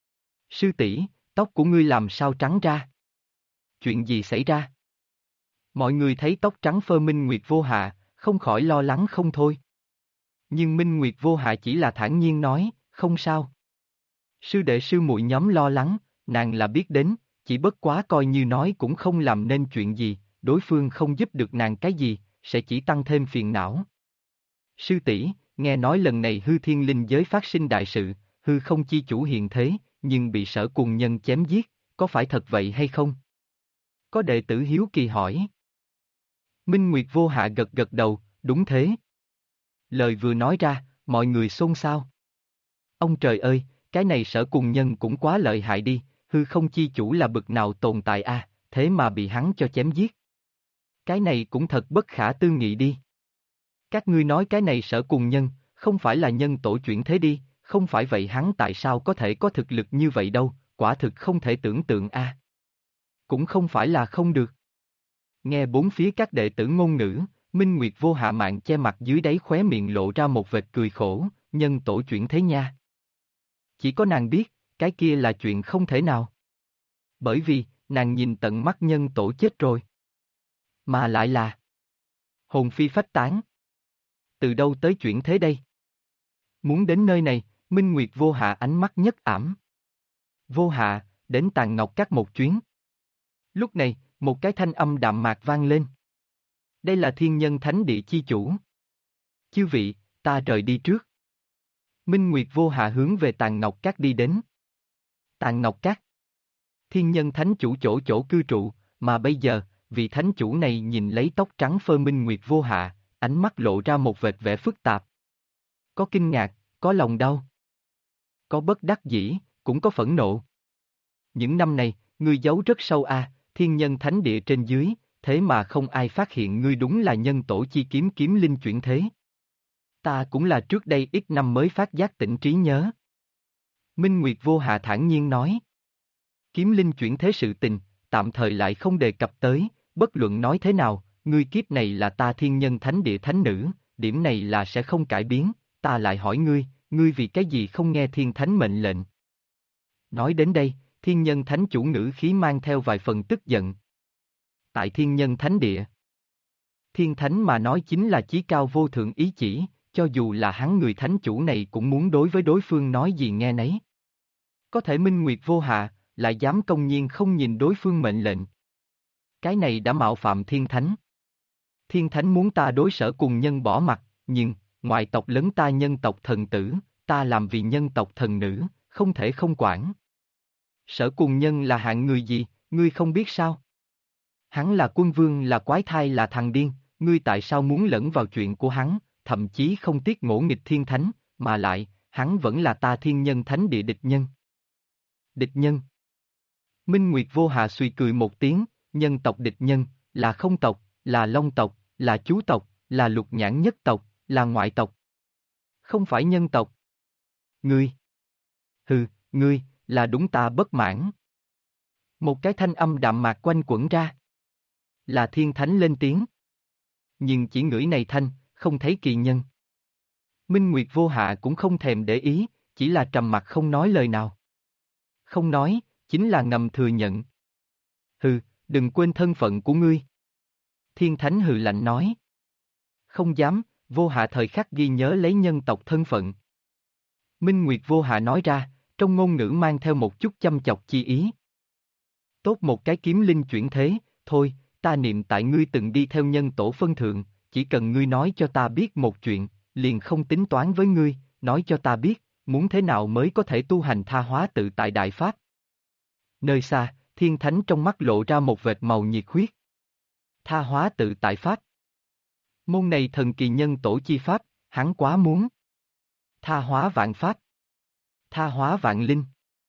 Sư tỷ, tóc của ngươi làm sao trắng ra? Chuyện gì xảy ra? Mọi người thấy tóc trắng phơ Minh Nguyệt Vô Hạ, không khỏi lo lắng không thôi. Nhưng Minh Nguyệt Vô Hạ chỉ là thản nhiên nói, không sao. Sư đệ sư muội nhóm lo lắng, nàng là biết đến, chỉ bất quá coi như nói cũng không làm nên chuyện gì, đối phương không giúp được nàng cái gì, sẽ chỉ tăng thêm phiền não. Sư tỷ, nghe nói lần này hư thiên linh giới phát sinh đại sự, hư không chi chủ hiện thế, nhưng bị Sở Cùng Nhân chém giết, có phải thật vậy hay không? Có đệ tử hiếu kỳ hỏi. Minh Nguyệt Vô Hạ gật gật đầu, đúng thế. Lời vừa nói ra, mọi người xôn xao. Ông trời ơi, cái này Sở Cùng Nhân cũng quá lợi hại đi, hư không chi chủ là bực nào tồn tại a, thế mà bị hắn cho chém giết. Cái này cũng thật bất khả tư nghị đi. Các ngươi nói cái này Sở Cùng Nhân, không phải là nhân tổ chuyển thế đi, không phải vậy hắn tại sao có thể có thực lực như vậy đâu, quả thực không thể tưởng tượng a. Cũng không phải là không được. Nghe bốn phía các đệ tử ngôn ngữ, Minh Nguyệt Vô Hạ mạng che mặt dưới đáy khóe miệng lộ ra một vệt cười khổ, nhân tổ chuyển thế nha. Chỉ có nàng biết, cái kia là chuyện không thể nào. Bởi vì, nàng nhìn tận mắt nhân tổ chết rồi. Mà lại là hồn phi phách tán. Từ đâu tới chuyển thế đây? Muốn đến nơi này, Minh Nguyệt Vô Hạ ánh mắt nhất ảm. Vô Hạ, đến Tàn Ngọc Các một chuyến. Lúc này, một cái thanh âm đạm mạc vang lên. Đây là thiên nhân thánh địa chi chủ. Chư vị, ta rời đi trước. Minh Nguyệt Vô Hạ hướng về Tàn Ngọc Các đi đến. Tàn Ngọc Các. Thiên nhân thánh chủ chỗ chỗ cư trụ, mà bây giờ, vị thánh chủ này nhìn lấy tóc trắng phơ Minh Nguyệt Vô Hạ, ánh mắt lộ ra một vệt vẻ phức tạp. Có kinh ngạc, có lòng đau. Có bất đắc dĩ, cũng có phẫn nộ. Những năm này, ngươi giấu rất sâu a, thiên nhân thánh địa trên dưới, thế mà không ai phát hiện ngươi đúng là nhân tổ chi kiếm kiếm linh chuyển thế. Ta cũng là trước đây ít năm mới phát giác tỉnh trí nhớ. Minh Nguyệt Vô Hạ thản nhiên nói. Kiếm linh chuyển thế sự tình, tạm thời lại không đề cập tới, bất luận nói thế nào, ngươi kiếp này là ta thiên nhân thánh địa thánh nữ, điểm này là sẽ không cải biến, ta lại hỏi ngươi, ngươi vì cái gì không nghe thiên thánh mệnh lệnh? Nói đến đây, thiên nhân thánh chủ ngữ khí mang theo vài phần tức giận. Tại thiên nhân thánh địa, thiên thánh mà nói chính là chí cao vô thượng ý chỉ, cho dù là hắn người thánh chủ này cũng muốn đối với đối phương nói gì nghe nấy. Có thể Minh Nguyệt Vô Hạ, lại dám công nhiên không nhìn đối phương mệnh lệnh. Cái này đã mạo phạm thiên thánh. Thiên thánh muốn ta đối Sở Cùng Nhân bỏ mặt, nhưng, ngoại tộc lấn ta nhân tộc thần tử, ta làm vì nhân tộc thần nữ, không thể không quản. Sở Cùng Nhân là hạng người gì, ngươi không biết sao? Hắn là quân vương, là quái thai, là thằng điên, ngươi tại sao muốn lẫn vào chuyện của hắn, thậm chí không tiếc ngỗ nghịch thiên thánh, mà lại, hắn vẫn là ta thiên nhân thánh địa địch nhân. Địch nhân. Minh Nguyệt Vô Hạ suy cười một tiếng, nhân tộc địch nhân, là không tộc, là long tộc, là chú tộc, là lục nhãn nhất tộc, là ngoại tộc. Không phải nhân tộc. Ngươi. Hừ, ngươi, là đúng ta bất mãn. Một cái thanh âm đạm mạc quanh quẩn ra. Là thiên thánh lên tiếng. Nhưng chỉ ngửi này thanh, không thấy kỳ nhân. Minh Nguyệt Vô Hạ cũng không thèm để ý, chỉ là trầm mặc không nói lời nào. Không nói, chính là ngầm thừa nhận. Hừ, đừng quên thân phận của ngươi. Thiên Thánh hừ lạnh nói. Không dám, Vô Hạ thời khắc ghi nhớ lấy nhân tộc thân phận. Minh Nguyệt Vô Hạ nói ra, trong ngôn ngữ mang theo một chút chăm chọc chi ý. Tốt một cái kiếm linh chuyển thế, thôi, ta niệm tại ngươi từng đi theo nhân tổ phân thượng, chỉ cần ngươi nói cho ta biết một chuyện, liền không tính toán với ngươi, nói cho ta biết, muốn thế nào mới có thể tu hành tha hóa tự tại Đại Pháp. Nơi xa, Thiên Thánh trong mắt lộ ra một vệt màu nhiệt huyết. Tha hóa tự tại Pháp. Môn này thần kỳ nhân tổ chi Pháp, hắn quá muốn. Tha hóa vạn Pháp. Tha hóa vạn linh.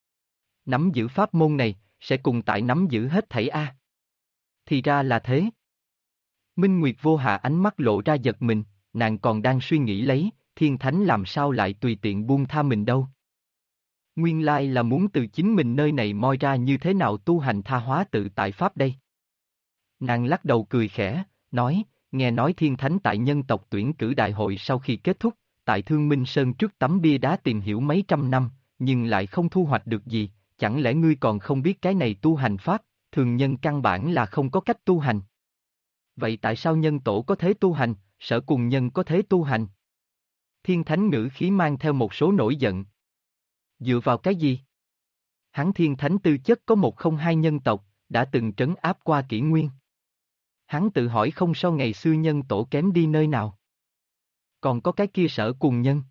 Nắm giữ Pháp môn này, sẽ cùng tại nắm giữ hết thảy A. Thì ra là thế. Minh Nguyệt Vô Hạ ánh mắt lộ ra giật mình, nàng còn đang suy nghĩ lấy, Thiên Thánh làm sao lại tùy tiện buông tha mình đâu. Nguyên lai là muốn từ chính mình nơi này moi ra như thế nào tu hành tha hóa tự tại Pháp đây. Nàng lắc đầu cười khẽ, nói, nghe nói Thiên Thánh tại nhân tộc tuyển cử đại hội sau khi kết thúc, tại Thương Minh Sơn trước tấm bia đá tìm hiểu mấy trăm năm, nhưng lại không thu hoạch được gì, chẳng lẽ ngươi còn không biết cái này tu hành Pháp, thường nhân căn bản là không có cách tu hành. Vậy tại sao nhân tổ có thế tu hành, Sở Cùng Nhân có thế tu hành? Thiên Thánh ngữ khí mang theo một số nổi giận. Dựa vào cái gì? Hắn Thiên Thánh tư chất có 102 nhân tộc, đã từng trấn áp qua kỷ nguyên. Hắn tự hỏi không so ngày xưa nhân tổ kém đi nơi nào. Còn có cái kia Sở Cùng Nhân.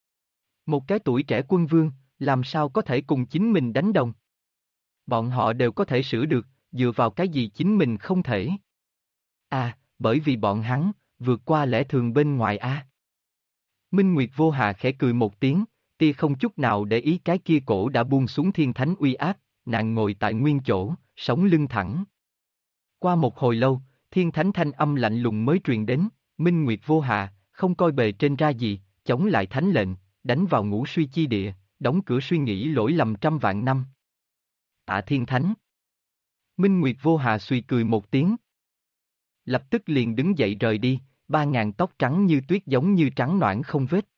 Một cái tuổi trẻ quân vương, làm sao có thể cùng chính mình đánh đồng? Bọn họ đều có thể sửa được, dựa vào cái gì chính mình không thể? À, bởi vì bọn hắn, vượt qua lẽ thường bên ngoài a. Minh Nguyệt Vô Hà khẽ cười một tiếng, tia không chút nào để ý cái kia cổ đã buông xuống Thiên Thánh uy áp, nàng ngồi tại nguyên chỗ, sống lưng thẳng. Qua một hồi lâu, Thiên Thánh thanh âm lạnh lùng mới truyền đến, Minh Nguyệt Vô Hà, không coi bề trên ra gì, chống lại thánh lệnh, đánh vào ngũ suy chi địa, đóng cửa suy nghĩ lỗi lầm trăm vạn năm. Tạ Thiên Thánh. Minh Nguyệt Vô Hà suy cười một tiếng. Lập tức liền đứng dậy rời đi, 3.000 tóc trắng như tuyết giống như trắng noãn không vết.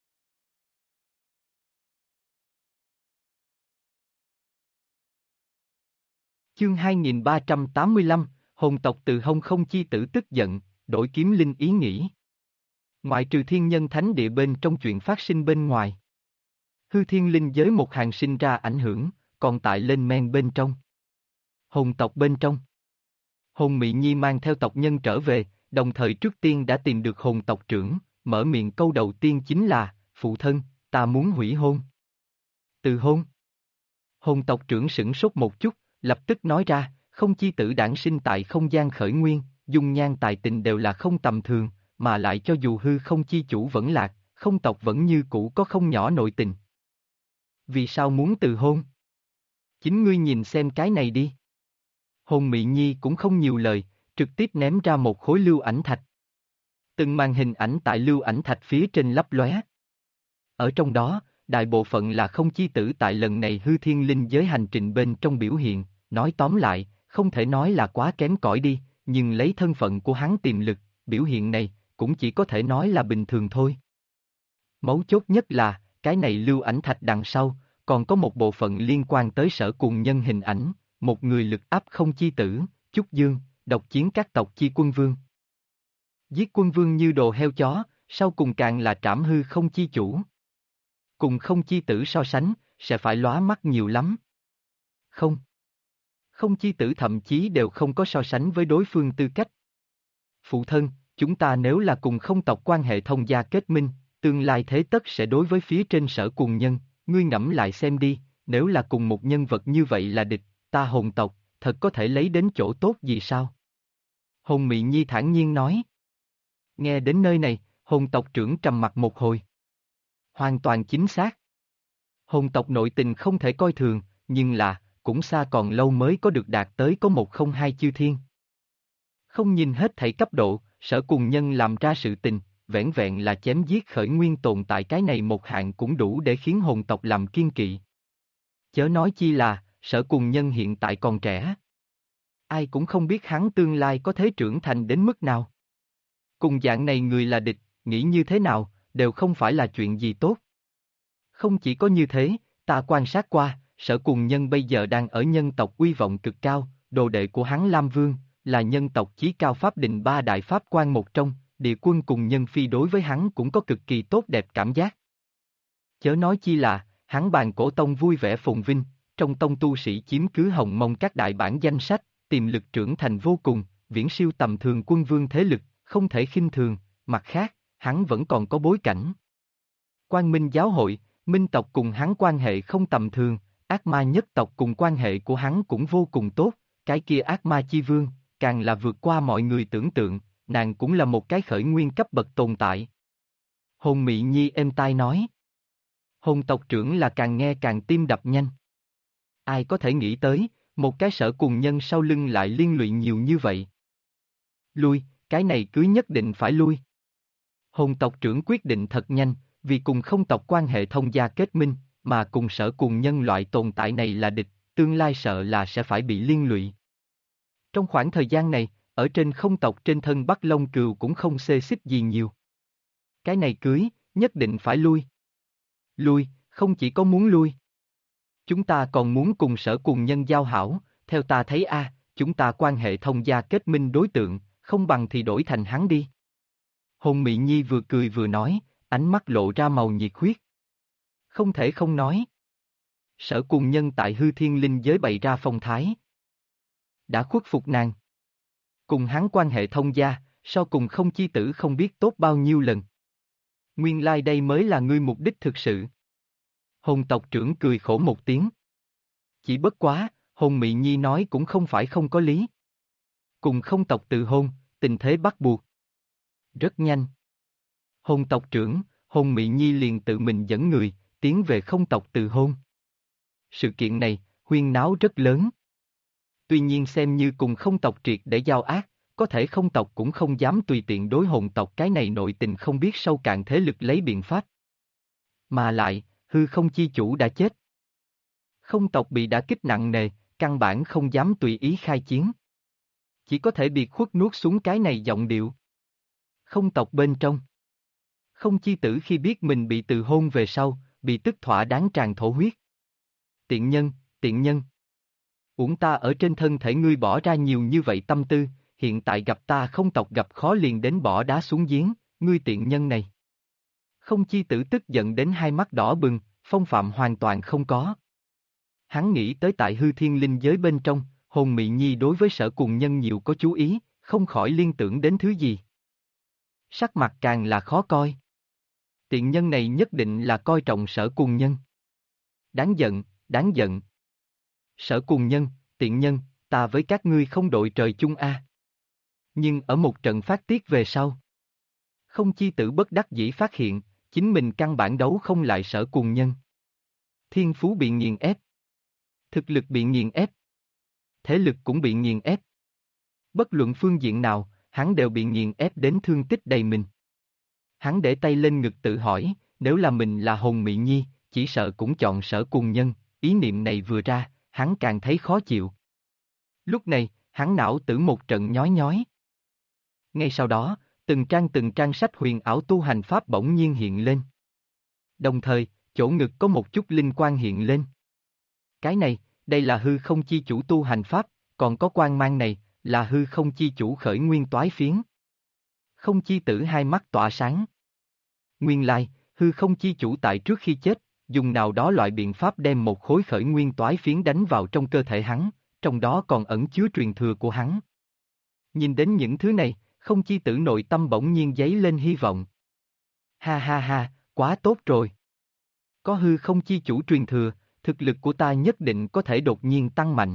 Chương 2385, hồn tộc từ hông không chi tử tức giận, đổi kiếm linh ý nghĩ. Ngoại trừ thiên nhân thánh địa bên trong chuyện phát sinh bên ngoài. Hư thiên linh giới một hàng sinh ra ảnh hưởng, còn tại lên men bên trong. Hồn tộc bên trong. Hồn Mị Nhi mang theo tộc nhân trở về, đồng thời trước tiên đã tìm được hồn tộc trưởng, mở miệng câu đầu tiên chính là, phụ thân, ta muốn hủy hôn. Từ hôn. Hồn tộc trưởng sửng sốt một chút, lập tức nói ra, không chi tử đản sinh tại không gian khởi nguyên, dung nhan tài tình đều là không tầm thường, mà lại cho dù hư không chi chủ vẫn lạc, không tộc vẫn như cũ có không nhỏ nội tình. Vì sao muốn từ hôn? Chính ngươi nhìn xem cái này đi. Hồn Mị Nhi cũng không nhiều lời, trực tiếp ném ra một khối lưu ảnh thạch. Từng màn hình ảnh tại lưu ảnh thạch phía trên lấp lóe. Ở trong đó, đại bộ phận là không chi tử tại lần này hư thiên linh giới hành trình bên trong biểu hiện, nói tóm lại, không thể nói là quá kém cỏi đi, nhưng lấy thân phận của hắn tiềm lực, biểu hiện này, cũng chỉ có thể nói là bình thường thôi. Mấu chốt nhất là, cái này lưu ảnh thạch đằng sau, còn có một bộ phận liên quan tới Sở Cùng Nhân hình ảnh, một người lực áp không chi tử, Trúc Dương, độc chiến các tộc chi quân vương. Giết quân vương như đồ heo chó, sau cùng càng là trảm hư không chi chủ. Cùng không chi tử so sánh, sẽ phải lóa mắt nhiều lắm. Không. Không chi tử thậm chí đều không có so sánh với đối phương tư cách. Phụ thân, chúng ta nếu là cùng không tộc quan hệ thông gia kết minh, tương lai thế tất sẽ đối với phía trên Sở Cùng Nhân, ngươi ngẫm lại xem đi, nếu là cùng một nhân vật như vậy là địch, ta hồn tộc, thật có thể lấy đến chỗ tốt gì sao? Hồn Mị Nhi thản nhiên nói. Nghe đến nơi này, hồn tộc trưởng trầm mặt một hồi. Hoàn toàn chính xác. Hồn tộc nội tình không thể coi thường, nhưng là, cũng xa còn lâu mới có được đạt tới có 102 chư thiên. Không nhìn hết thảy cấp độ, Sở Cùng Nhân làm ra sự tình, vẻn vẹn là chém giết khởi nguyên tồn tại cái này một hạng cũng đủ để khiến hồn tộc làm kiên kỵ. Chớ nói chi là, Sở Cùng Nhân hiện tại còn trẻ. Ai cũng không biết hắn tương lai có thể trưởng thành đến mức nào. Cùng dạng này người là địch, nghĩ như thế nào, đều không phải là chuyện gì tốt. Không chỉ có như thế, ta quan sát qua, Sở Cùng Nhân bây giờ đang ở nhân tộc uy vọng cực cao, đồ đệ của hắn Lam Vương, là nhân tộc chí cao pháp định ba đại pháp quan một trong, địa quân cùng nhân phi đối với hắn cũng có cực kỳ tốt đẹp cảm giác. Chớ nói chi là, hắn bàn cổ tông vui vẻ phồn vinh, trong tông tu sĩ chiếm cứ hồng mông các đại bản danh sách, tiềm lực trưởng thành vô cùng, viễn siêu tầm thường quân vương thế lực, không thể khinh thường, mặt khác, hắn vẫn còn có bối cảnh. Quang Minh giáo hội, minh tộc cùng hắn quan hệ không tầm thường, ác ma nhất tộc cùng quan hệ của hắn cũng vô cùng tốt, cái kia ác ma chi vương, càng là vượt qua mọi người tưởng tượng, nàng cũng là một cái khởi nguyên cấp bậc tồn tại. Hồn Mị Nhi êm tai nói. Hồn tộc trưởng là càng nghe càng tim đập nhanh. Ai có thể nghĩ tới, một cái sở cùng nhân sau lưng lại liên lụy nhiều như vậy. Lui, cái này cứ nhất định phải lui. Hồn tộc trưởng quyết định thật nhanh, vì cùng không tộc quan hệ thông gia kết minh, mà cùng sở cùng nhân loại tồn tại này là địch, tương lai sợ là sẽ phải bị liên lụy. Trong khoảng thời gian này, ở trên không tộc trên thân Bắc Long Cừu cũng không xê xích gì nhiều. Cái này cưới, nhất định phải lui. Lui, không chỉ có muốn lui. Chúng ta còn muốn cùng sở cùng nhân giao hảo, theo ta thấy chúng ta quan hệ thông gia kết minh đối tượng, không bằng thì đổi thành hắn đi. Hồn Mị Nhi vừa cười vừa nói, ánh mắt lộ ra màu nhiệt huyết. Không thể không nói. Sở cùng nhân tại hư thiên linh giới bày ra phong thái. Đã khuất phục nàng. Cùng hắn quan hệ thông gia, so cùng không chi tử không biết tốt bao nhiêu lần. Nguyên lai đây mới là ngươi mục đích thực sự. Hồn tộc trưởng cười khổ một tiếng. Chỉ bất quá, Hồn Mị Nhi nói cũng không phải không có lý. Cùng không tộc từ hôn, tình thế bắt buộc. Rất nhanh. Hồn tộc trưởng, Hồn Mị Nhi liền tự mình dẫn người, tiến về không tộc từ hôn. Sự kiện này, huyên náo rất lớn. Tuy nhiên xem như cùng không tộc triệt để giao ác, có thể không tộc cũng không dám tùy tiện đối hồn tộc cái này nội tình không biết sâu cạn thế lực lấy biện pháp. Mà lại, hư không chi chủ đã chết. Không tộc bị đả kích nặng nề, căn bản không dám tùy ý khai chiến. Chỉ có thể biệt khuất nuốt xuống cái này giọng điệu. Không tộc bên trong. Không chi tử khi biết mình bị từ hôn về sau, bị tức thỏa đáng tràn thổ huyết. Tiện nhân, tiện nhân. Uổng ta ở trên thân thể ngươi bỏ ra nhiều như vậy tâm tư, hiện tại gặp ta không tộc gặp khó liền đến bỏ đá xuống giếng, ngươi tiện nhân này. Không chi tử tức giận đến hai mắt đỏ bừng, phong phạm hoàn toàn không có. Hắn nghĩ tới tại hư thiên linh giới bên trong, Hồn Mị Nhi đối với sở cùng nhân nhiều có chú ý, không khỏi liên tưởng đến thứ gì. Sắc mặt càng là khó coi. Tiện nhân này nhất định là coi trọng sở cùng nhân. Đáng giận, đáng giận. Sở cùng nhân, tiện nhân, ta với các ngươi không đội trời chung a. Nhưng ở một trận phát tiết về sau. Không chi tử bất đắc dĩ phát hiện, chính mình căn bản đấu không lại sở cùng nhân. Thiên phú bị nghiền ép. Thực lực bị nghiền ép. Thế lực cũng bị nghiền ép. Bất luận phương diện nào, hắn đều bị nghiền ép đến thương tích đầy mình. Hắn để tay lên ngực tự hỏi, nếu là mình là Hồn Mị Nhi, chỉ sợ cũng chọn sở cùng nhân, ý niệm này vừa ra, hắn càng thấy khó chịu. Lúc này, hắn não tử một trận nhói nhói. Ngay sau đó, từng trang sách huyền ảo tu hành pháp bỗng nhiên hiện lên. Đồng thời, chỗ ngực có một chút linh quang hiện lên. Cái này, đây là hư không chi chủ tu hành pháp, còn có quang mang này, là hư không chi chủ khởi nguyên toái phiến. Không chi tử hai mắt tỏa sáng. Nguyên lai, hư không chi chủ tại trước khi chết, dùng nào đó loại biện pháp đem một khối khởi nguyên toái phiến đánh vào trong cơ thể hắn, trong đó còn ẩn chứa truyền thừa của hắn. Nhìn đến những thứ này, không chi tử nội tâm bỗng nhiên dấy lên hy vọng. Ha ha ha, quá tốt rồi. Có hư không chi chủ truyền thừa, thực lực của ta nhất định có thể đột nhiên tăng mạnh.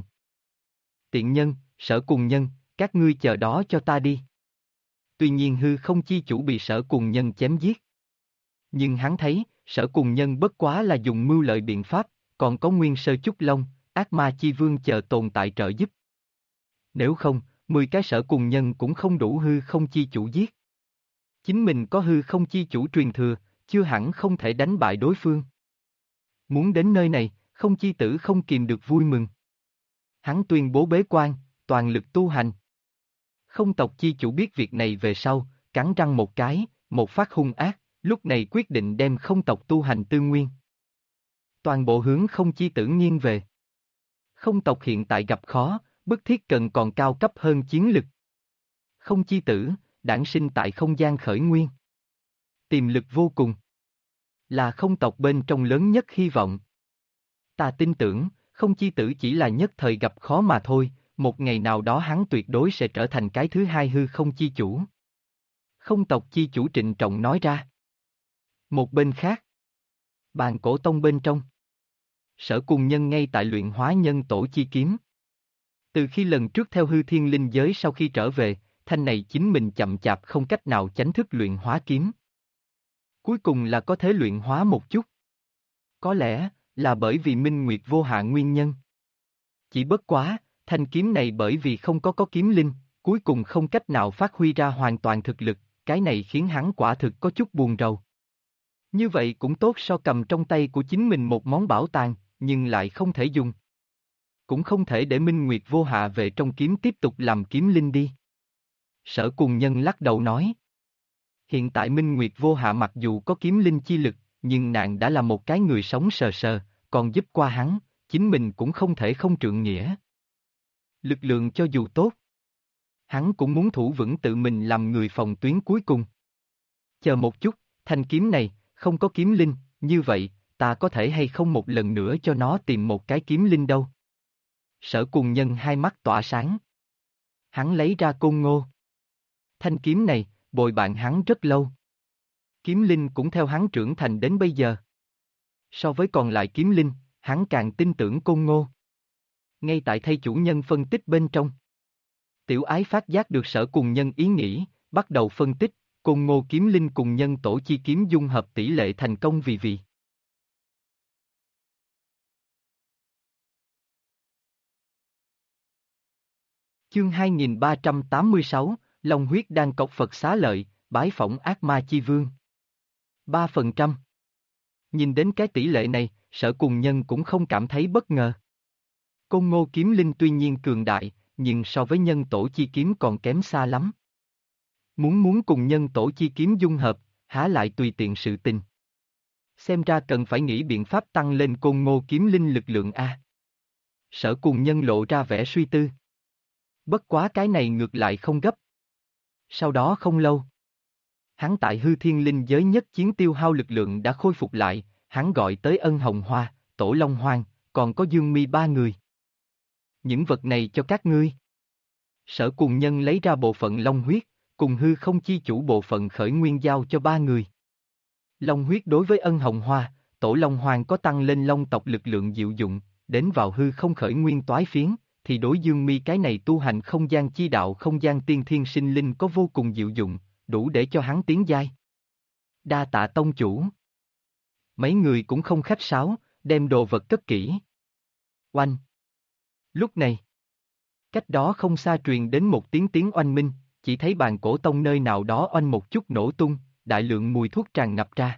Tiện nhân, sở cùng nhân, các ngươi chờ đó cho ta đi. Tuy nhiên hư không chi chủ bị sở cùng nhân chém giết. Nhưng hắn thấy, sở cùng nhân bất quá là dùng mưu lợi biện pháp, còn có nguyên sơ trúc long, ác ma chi vương chờ tồn tại trợ giúp. Nếu không, 10 cái sở cùng nhân cũng không đủ hư không chi chủ giết. Chính mình có hư không chi chủ truyền thừa, chưa hẳn không thể đánh bại đối phương. Muốn đến nơi này, không chi tử không kìm được vui mừng. Hắn tuyên bố bế quan, toàn lực tu hành. Không tộc chi chủ biết việc này về sau, cắn răng một cái, một phát hung ác, lúc này quyết định đem không tộc tu hành tư nguyên. Toàn bộ hướng không chi tử nghiêng về. Không tộc hiện tại gặp khó, bức thiết cần còn cao cấp hơn chiến lực. Không chi tử, đản sinh tại không gian khởi nguyên. Tiềm lực vô cùng. Là không tộc bên trong lớn nhất hy vọng. Ta tin tưởng, không chi tử chỉ là nhất thời gặp khó mà thôi, một ngày nào đó hắn tuyệt đối sẽ trở thành cái thứ hai hư không chi chủ. Không tộc chi chủ trịnh trọng nói ra. Một bên khác. Bàn cổ tông bên trong. Sở Cùng Nhân ngay tại luyện hóa nhân tổ chi kiếm. Từ khi lần trước theo hư thiên linh giới sau khi trở về, thanh này chính mình chậm chạp không cách nào chánh thức luyện hóa kiếm. Cuối cùng là có thể luyện hóa một chút. Có lẽ là bởi vì Minh Nguyệt vô hạ nguyên nhân. Chỉ bất quá, thanh kiếm này bởi vì không có kiếm linh, cuối cùng không cách nào phát huy ra hoàn toàn thực lực, cái này khiến hắn quả thực có chút buồn rầu. Như vậy cũng tốt so cầm trong tay của chính mình một món bảo tàng, nhưng lại không thể dùng. Cũng không thể để Minh Nguyệt vô hạ về trong kiếm tiếp tục làm kiếm linh đi. Sở Cùng Nhân lắc đầu nói. Hiện tại Minh Nguyệt vô hạ mặc dù có kiếm linh chi lực, nhưng nàng đã là một cái người sống sờ sờ, còn giúp qua hắn, chính mình cũng không thể không trượng nghĩa. Lực lượng cho dù tốt, hắn cũng muốn thủ vững tự mình làm người phòng tuyến cuối cùng. Chờ một chút, thanh kiếm này, không có kiếm linh, như vậy, ta có thể hay không một lần nữa cho nó tìm một cái kiếm linh đâu. Sở Cùng Nhân hai mắt tỏa sáng. Hắn lấy ra côn ngô. Thanh kiếm này, bồi bạn hắn rất lâu. Kiếm linh cũng theo hắn trưởng thành đến bây giờ. So với còn lại kiếm linh, hắn càng tin tưởng côn ngô. Ngay tại thay chủ nhân phân tích bên trong. Tiểu ái phát giác được Sở Cùng Nhân ý nghĩ, bắt đầu phân tích, côn ngô kiếm linh cùng nhân tổ chi kiếm dung hợp tỷ lệ thành công vì. Chương 2386, Long huyết đang cọc Phật xá lợi, bái phỏng ác ma chi vương. 3%. Nhìn đến cái tỷ lệ này, Sở Cùng Nhân cũng không cảm thấy bất ngờ. Côn ngô kiếm linh tuy nhiên cường đại, nhưng so với nhân tổ chi kiếm còn kém xa lắm. Muốn cùng nhân tổ chi kiếm dung hợp, há lại tùy tiện sự tình. Xem ra cần phải nghĩ biện pháp tăng lên côn ngô kiếm linh lực lượng A. Sở Cùng Nhân lộ ra vẻ suy tư. Bất quá cái này ngược lại không gấp. Sau đó không lâu. Hắn tại hư thiên linh giới nhất chiến tiêu hao lực lượng đã khôi phục lại, hắn gọi tới Ân Hồng Hoa, Tổ Long Hoang, còn có Dương Mi ba người. Những vật này cho các ngươi. Sở Cùng Nhân lấy ra bộ phận long huyết, cùng hư không chi chủ bộ phận khởi nguyên giao cho ba người. Long huyết đối với Ân Hồng Hoa, Tổ Long Hoang có tăng lên long tộc lực lượng diệu dụng, đến vào hư không khởi nguyên toái phiến, thì đối Dương Mi cái này tu hành không gian chi đạo không gian tiên thiên sinh linh có vô cùng diệu dụng, đủ để cho hắn tiến giai. Đa tạ tông chủ. Mấy người cũng không khách sáo, đem đồ vật cất kỹ. Oanh. Lúc này, cách đó không xa truyền đến một tiếng oanh minh, chỉ thấy bàn cổ tông nơi nào đó oanh một chút nổ tung, đại lượng mùi thuốc tràn ngập ra.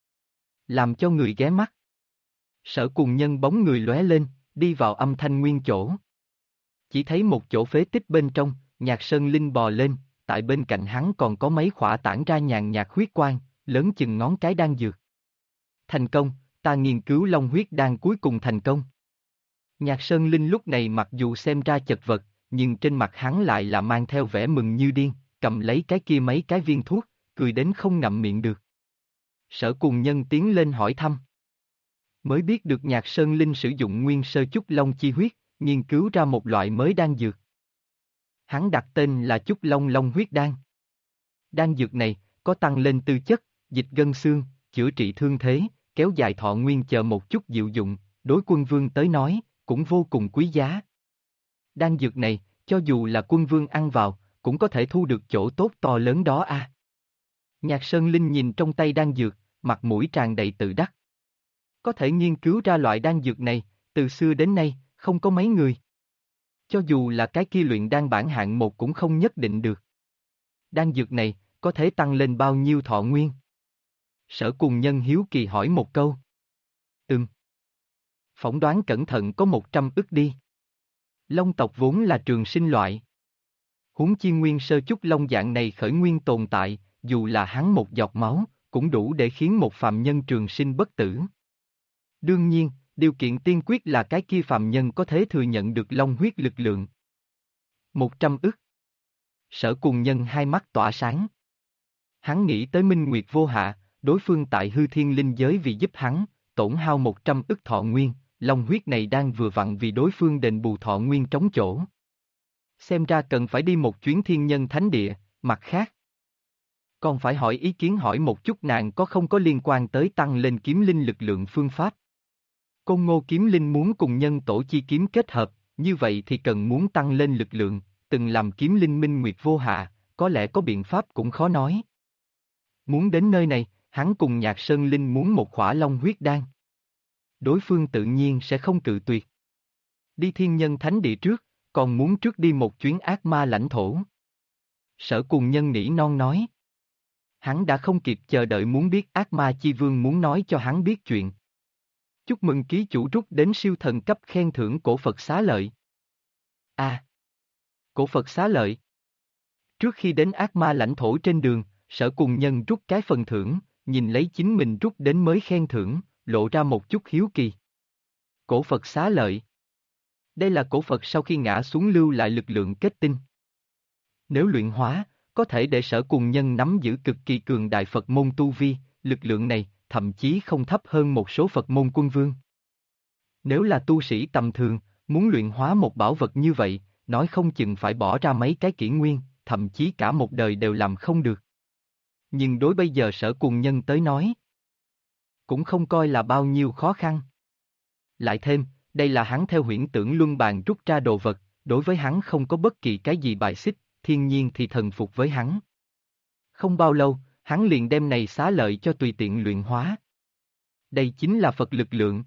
Làm cho người ghé mắt. Sở Cùng Nhân bóng người lóe lên, đi vào âm thanh nguyên chỗ. Chỉ thấy một chỗ phế tích bên trong, Nhạc Sơn Linh bò lên, tại bên cạnh hắn còn có mấy khỏa tản ra nhàn nhạt huyết quang, lớn chừng ngón cái đan dược. Thành công, ta nghiên cứu long huyết đan cuối cùng thành công. Nhạc Sơn Linh lúc này mặc dù xem ra chật vật, nhưng trên mặt hắn lại là mang theo vẻ mừng như điên, cầm lấy cái kia mấy cái viên thuốc, cười đến không ngậm miệng được. Sở Cùng Nhân tiến lên hỏi thăm. Mới biết được Nhạc Sơn Linh sử dụng nguyên sơ chúc long chi huyết, nghiên cứu ra một loại mới đan dược. Hắn đặt tên là chúc long long huyết đan. Đan dược này, có tăng lên tư chất, dịch gân xương, chữa trị thương thế, kéo dài thọ nguyên chờ một chút diệu dụng, đối quân vương tới nói, cũng vô cùng quý giá. Đan dược này, cho dù là quân vương ăn vào, cũng có thể thu được chỗ tốt to lớn đó a. Nhạc Sơn Linh nhìn trong tay đan dược, mặt mũi tràn đầy tự đắc. Có thể nghiên cứu ra loại đan dược này, từ xưa đến nay, không có mấy người. Cho dù là cái kia luyện đan bản hạng một cũng không nhất định được. Đan dược này, có thể tăng lên bao nhiêu thọ nguyên? Sở Cùng Nhân hiếu kỳ hỏi một câu. Phỏng đoán cẩn thận có 100 ức đi. Long tộc vốn là trường sinh loại. Huống chi nguyên sơ chúc long dạng này khởi nguyên tồn tại, dù là hắn một giọt máu, cũng đủ để khiến một phàm nhân trường sinh bất tử. Đương nhiên, điều kiện tiên quyết là cái kia phàm nhân có thể thừa nhận được long huyết lực lượng. 100 ức. Sở Cùng Nhân hai mắt tỏa sáng. Hắn nghĩ tới Minh Nguyệt Vô Hạ, đối phương tại hư thiên linh giới vì giúp hắn, tổn hao 100 ức thọ nguyên, long huyết này đang vừa vặn vì đối phương đền bù thọ nguyên trống chỗ. Xem ra cần phải đi một chuyến thiên nhân thánh địa, mặt khác. Còn phải hỏi ý kiến hỏi một chút nàng có không có liên quan tới tăng lên kiếm linh lực lượng phương pháp. Côn Ngô kiếm linh muốn cùng nhân tổ chi kiếm kết hợp, như vậy thì cần muốn tăng lên lực lượng, từng làm kiếm linh Minh Nguyệt Vô Hạ, có lẽ có biện pháp cũng khó nói. Muốn đến nơi này, hắn cùng Nhạc Sơn Linh muốn một khỏa long huyết đan. Đối phương tự nhiên sẽ không cự tuyệt. Đi thiên nhân thánh địa trước, còn muốn trước đi một chuyến ác ma lãnh thổ. Sở Cùng Nhân nỉ non nói. Hắn đã không kịp chờ đợi muốn biết ác ma chi vương muốn nói cho hắn biết chuyện. Chúc mừng ký chủ rút đến siêu thần cấp khen thưởng cổ Phật xá lợi. Cổ Phật xá lợi. Trước khi đến ác ma lãnh thổ trên đường, Sở Cùng Nhân rút cái phần thưởng, nhìn lấy chính mình rút đến mới khen thưởng, lộ ra một chút hiếu kỳ. Cổ Phật xá lợi. Đây là cổ Phật sau khi ngã xuống lưu lại lực lượng kết tinh. Nếu luyện hóa, có thể để Sở Cùng Nhân nắm giữ cực kỳ cường đại Phật môn tu vi, lực lượng này, thậm chí không thấp hơn một số Phật môn quân vương. Nếu là tu sĩ tầm thường, muốn luyện hóa một bảo vật như vậy, nói không chừng phải bỏ ra mấy cái kỷ nguyên, thậm chí cả một đời đều làm không được. Nhưng đối bây giờ Sở Cùng Nhân tới nói, cũng không coi là bao nhiêu khó khăn. Lại thêm, đây là hắn theo huyễn tưởng luân bàn rút ra đồ vật, đối với hắn không có bất kỳ cái gì bài xích, thiên nhiên thì thần phục với hắn. Không bao lâu, hắn liền đem này xá lợi cho tùy tiện luyện hóa. Đây chính là Phật lực lượng.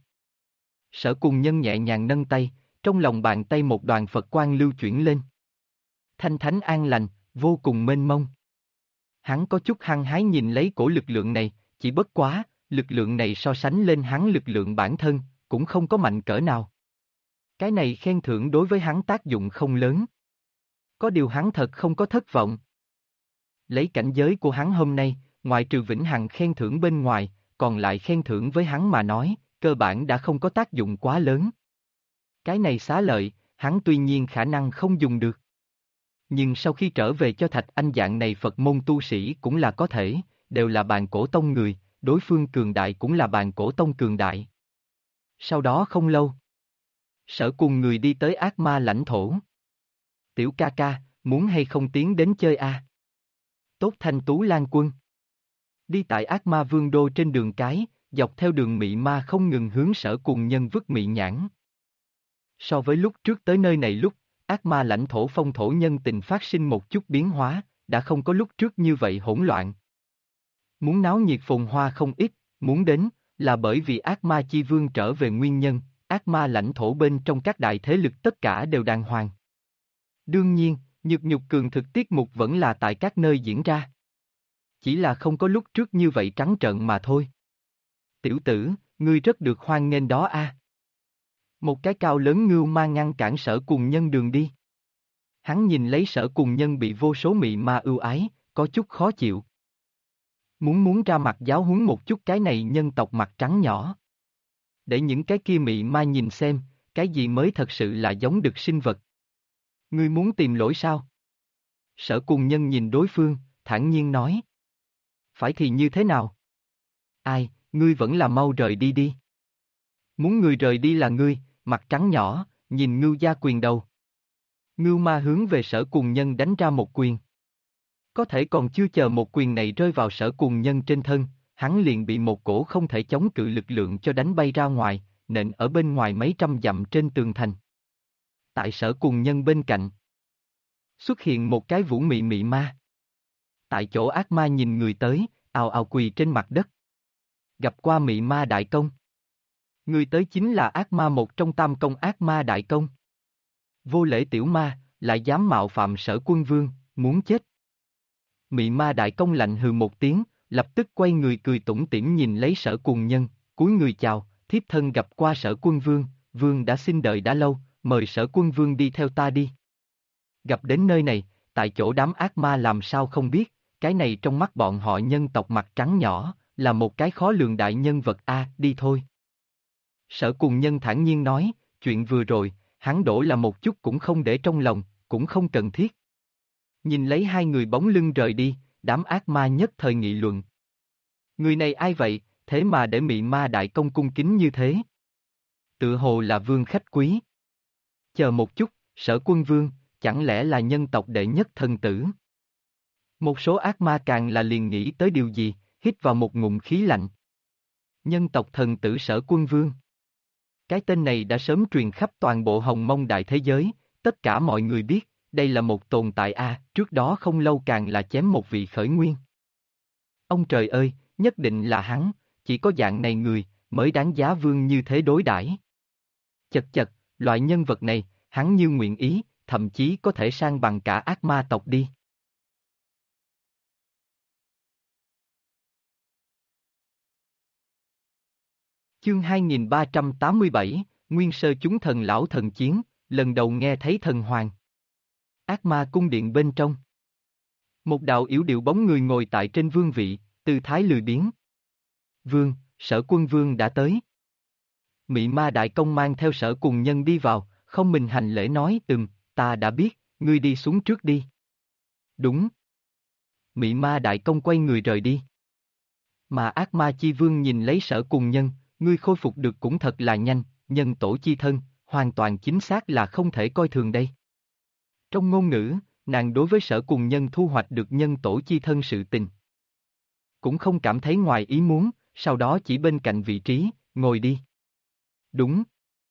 Sở Cùng Nhân nhẹ nhàng nâng tay, trong lòng bàn tay một đoàn Phật quang lưu chuyển lên. Thanh thánh an lành, vô cùng mênh mông. Hắn có chút hăng hái nhìn lấy cổ lực lượng này, chỉ bất quá, lực lượng này so sánh lên hắn lực lượng bản thân, cũng không có mạnh cỡ nào. Cái này khen thưởng đối với hắn tác dụng không lớn. Có điều hắn thật không có thất vọng. Lấy cảnh giới của hắn hôm nay, ngoài trừ vĩnh hằng khen thưởng bên ngoài, còn lại khen thưởng với hắn mà nói, cơ bản đã không có tác dụng quá lớn. Cái này xá lợi, hắn tuy nhiên khả năng không dùng được. Nhưng sau khi trở về cho Thạch Anh dạng này Phật môn tu sĩ cũng là có thể, đều là bàn cổ tông người, đối phương cường đại cũng là bàn cổ tông cường đại. Sau đó không lâu, Sở cùng người đi tới ác ma lãnh thổ. Tiểu ca ca, muốn hay không tiến đến chơi a? Tốt Thanh Tú Lan Quân. Đi tại ác ma vương đô trên đường cái, dọc theo đường mị ma không ngừng hướng Sở cùng nhân vứt mị nhãn. So với lúc trước tới nơi này lúc, ác ma lãnh thổ phong thổ nhân tình phát sinh một chút biến hóa, đã không có lúc trước như vậy hỗn loạn. Muốn náo nhiệt phồn hoa không ít, muốn đến, là bởi vì ác ma chi vương trở về nguyên nhân, ác ma lãnh thổ bên trong các đại thế lực tất cả đều đàng hoàng. Đương nhiên, nhược nhục cường thực tiết mục vẫn là tại các nơi diễn ra. Chỉ là không có lúc trước như vậy trắng trợn mà thôi. Tiểu tử, ngươi rất được hoan nghênh đó a. Một cái cao lớn ngưu ma ngăn cản Sở cùng nhân đường đi. Hắn nhìn lấy Sở cùng nhân bị vô số mị ma ưu ái, có chút khó chịu. Muốn ra mặt giáo huấn một chút cái này nhân tộc mặt trắng nhỏ. Để những cái kia mị ma nhìn xem, cái gì mới thật sự là giống được sinh vật. Ngươi muốn tìm lỗi sao? Sở cùng nhân nhìn đối phương, thản nhiên nói. Phải thì như thế nào? Ai, ngươi vẫn là mau rời đi đi. Muốn người rời đi là ngươi, mặt trắng nhỏ, nhìn ngưu gia quyền đầu. Ngưu ma hướng về Sở cùng nhân đánh ra một quyền. Có thể còn chưa chờ một quyền này rơi vào Sở cùng nhân trên thân, hắn liền bị một cổ không thể chống cự lực lượng cho đánh bay ra ngoài, nện ở bên ngoài mấy trăm dặm trên tường thành. Tại Sở cùng nhân bên cạnh, xuất hiện một cái vũ mị mị ma. Tại chỗ ác ma nhìn người tới, ào ào quỳ trên mặt đất. Gặp qua mị ma đại công. Người tới chính là ác ma một trong tam công ác ma đại công. Vô lễ tiểu ma, lại dám mạo phạm Sở quân vương, muốn chết. Mị ma đại công lạnh hừ một tiếng, lập tức quay người cười tủm tỉm nhìn lấy Sở cùng nhân, cúi người chào, thiếp thân gặp qua Sở quân vương, vương đã xin đợi đã lâu, mời Sở quân vương đi theo ta đi. Gặp đến nơi này, tại chỗ đám ác ma làm sao không biết, cái này trong mắt bọn họ nhân tộc mặt trắng nhỏ, là một cái khó lường đại nhân vật a, đi thôi. Sở cùng nhân thản nhiên nói, chuyện vừa rồi, hắn đổ là một chút cũng không để trong lòng, cũng không cần thiết. Nhìn lấy hai người bóng lưng rời đi, đám ác ma nhất thời nghị luận. Người này ai vậy, thế mà để Mị Ma Đại Công cung kính như thế? Tự hồ là vương khách quý. Chờ một chút, Sở Quân Vương, chẳng lẽ là nhân tộc đệ nhất thần tử? Một số ác ma càng là liền nghĩ tới điều gì, hít vào một ngụm khí lạnh. Nhân tộc thần tử Sở Quân Vương. Cái tên này đã sớm truyền khắp toàn bộ Hồng Mông đại thế giới, tất cả mọi người biết, đây là một tồn tại trước đó không lâu càng là chém một vị khởi nguyên. Ông trời ơi, nhất định là hắn, chỉ có dạng này người, mới đáng giá vương như thế đối đãi. Chật chật, loại nhân vật này, hắn như nguyện ý, thậm chí có thể sang bằng cả ác ma tộc đi. Chương 2387, Nguyên Sơ chúng thần lão thần chiến, lần đầu nghe thấy thần hoàng. Ác ma cung điện bên trong. Một đạo yểu điệu bóng người ngồi tại trên vương vị, tư thái lười biếng. Vương, Sở Quân Vương đã tới. Mị Ma Đại Công mang theo Sở Cùng Nhân đi vào, không mình hành lễ nói ta đã biết, ngươi đi xuống trước đi. Đúng. Mị Ma Đại Công quay người rời đi. Mà ác ma chi vương nhìn lấy Sở Cùng Nhân, ngươi khôi phục được cũng thật là nhanh, nhân tổ chi thân, hoàn toàn chính xác là không thể coi thường đây. Trong ngôn ngữ, nàng đối với Sở Cùng Nhân thu hoạch được nhân tổ chi thân sự tình. Cũng không cảm thấy ngoài ý muốn, sau đó chỉ bên cạnh vị trí, ngồi đi. Đúng.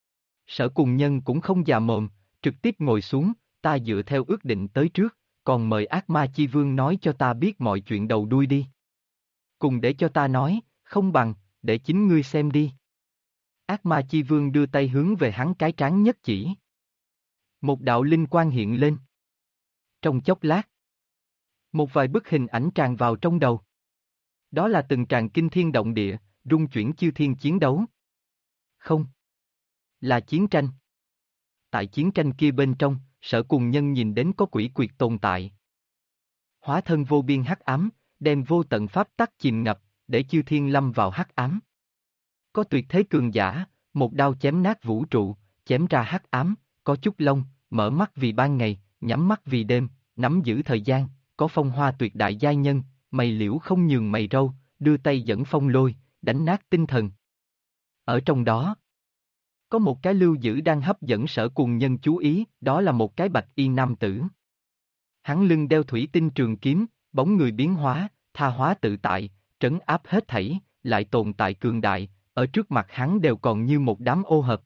Sở Cùng Nhân cũng không già mồm, trực tiếp ngồi xuống, ta dựa theo ước định tới trước, còn mời ác ma chi vương nói cho ta biết mọi chuyện đầu đuôi đi. Cùng để cho ta nói, không bằng, để chính ngươi xem đi. Ác ma chi vương đưa tay hướng về hắn cái trán nhất chỉ. Một đạo linh quang hiện lên. Trong chốc lát, một vài bức hình ảnh tràn vào trong đầu. Đó là từng tràng kinh thiên động địa, rung chuyển chư thiên chiến đấu. Không. Là chiến tranh. Tại chiến tranh kia bên trong, Sở Cùng Nhân nhìn đến có quỷ quyệt tồn tại. Hóa thân vô biên hắc ám, đem vô tận pháp tắc chìm ngập, để chư thiên lâm vào hắc ám. Có tuyệt thế cường giả, một đao chém nát vũ trụ, chém ra hắc ám, có chút lông, mở mắt vì ban ngày, nhắm mắt vì đêm, nắm giữ thời gian, có phong hoa tuyệt đại giai nhân, mày liễu không nhường mày râu, đưa tay dẫn phong lôi, đánh nát tinh thần. Ở trong đó, có một cái lưu dữ đang hấp dẫn Sở Cùng Nhân chú ý, đó là một cái bạch y nam tử. Hắn lưng đeo thủy tinh trường kiếm, bóng người biến hóa, tha hóa tự tại, trấn áp hết thảy, lại tồn tại cường đại, ở trước mặt hắn đều còn như một đám ô hợp.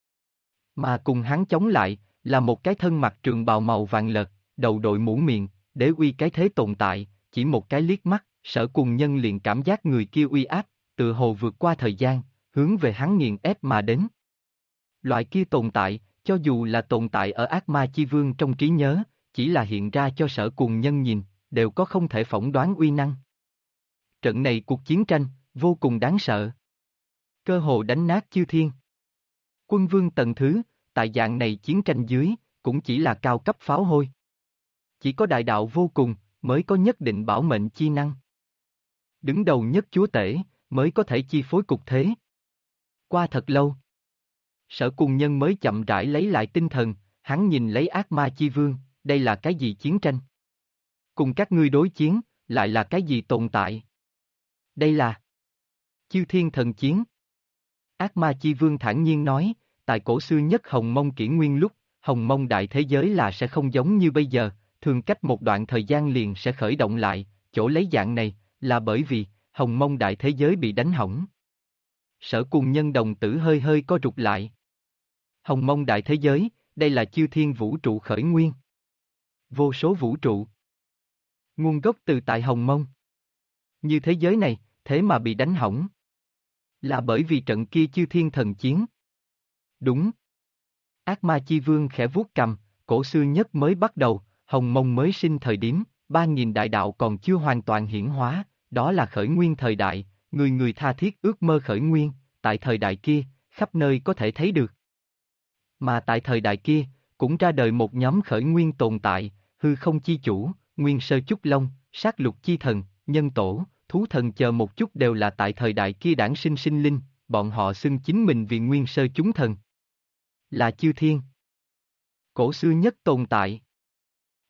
Mà cùng hắn chống lại, là một cái thân mặc trường bào màu vàng lợt, đầu đội mũ miệng, đế uy cái thế tồn tại, chỉ một cái liếc mắt, Sở Cùng Nhân liền cảm giác người kia uy áp, tự hồ vượt qua thời gian, hướng về hắn nghiền ép mà đến. Loại kia tồn tại, cho dù là tồn tại ở ác ma chi vương trong trí nhớ, chỉ là hiện ra cho Sở Cùng Nhân nhìn, đều có không thể phỏng đoán uy năng. Trận này cuộc chiến tranh, vô cùng đáng sợ. Cơ hồ đánh nát chư thiên. Quân vương tầng thứ, tại dạng này chiến tranh dưới, cũng chỉ là cao cấp pháo hôi. Chỉ có đại đạo vô cùng, mới có nhất định bảo mệnh chi năng. Đứng đầu nhất chúa tể, mới có thể chi phối cục thế. Qua thật lâu, Sở Cùng Nhân mới chậm rãi lấy lại tinh thần, hắn nhìn lấy ác ma chi vương, đây là cái gì chiến tranh? Cùng các ngươi đối chiến, lại là cái gì tồn tại? Đây là chư thiên thần chiến. Ác ma chi vương thản nhiên nói, tại cổ xưa nhất Hồng Mông kỷ nguyên lúc, Hồng Mông đại thế giới là sẽ không giống như bây giờ, thường cách một đoạn thời gian liền sẽ khởi động lại, chỗ lấy dạng này, là bởi vì, Hồng Mông đại thế giới bị đánh hỏng. Sở Cùng Nhân đồng tử hơi hơi co rụt lại. Hồng Mông đại thế giới, đây là chư thiên vũ trụ khởi nguyên. Vô số vũ trụ. Nguồn gốc từ tại Hồng Mông. Như thế giới này, thế mà bị đánh hỏng. Là bởi vì trận kia chư thiên thần chiến. Đúng. Ác ma chi vương khẽ vuốt cầm, cổ xưa nhất mới bắt đầu, Hồng Mông mới sinh thời điểm, 3.000 đại đạo còn chưa hoàn toàn hiển hóa, đó là khởi nguyên thời đại, người người tha thiết ước mơ khởi nguyên, tại thời đại kia, khắp nơi có thể thấy được. Mà tại thời đại kia, cũng ra đời một nhóm khởi nguyên tồn tại, hư không chi chủ, nguyên sơ chúc long, sát lục chi thần, nhân tổ, thú thần chờ một chút đều là tại thời đại kia đản sinh sinh linh, bọn họ xưng chính mình vì nguyên sơ chúng thần. Là chư thiên. Cổ xưa nhất tồn tại.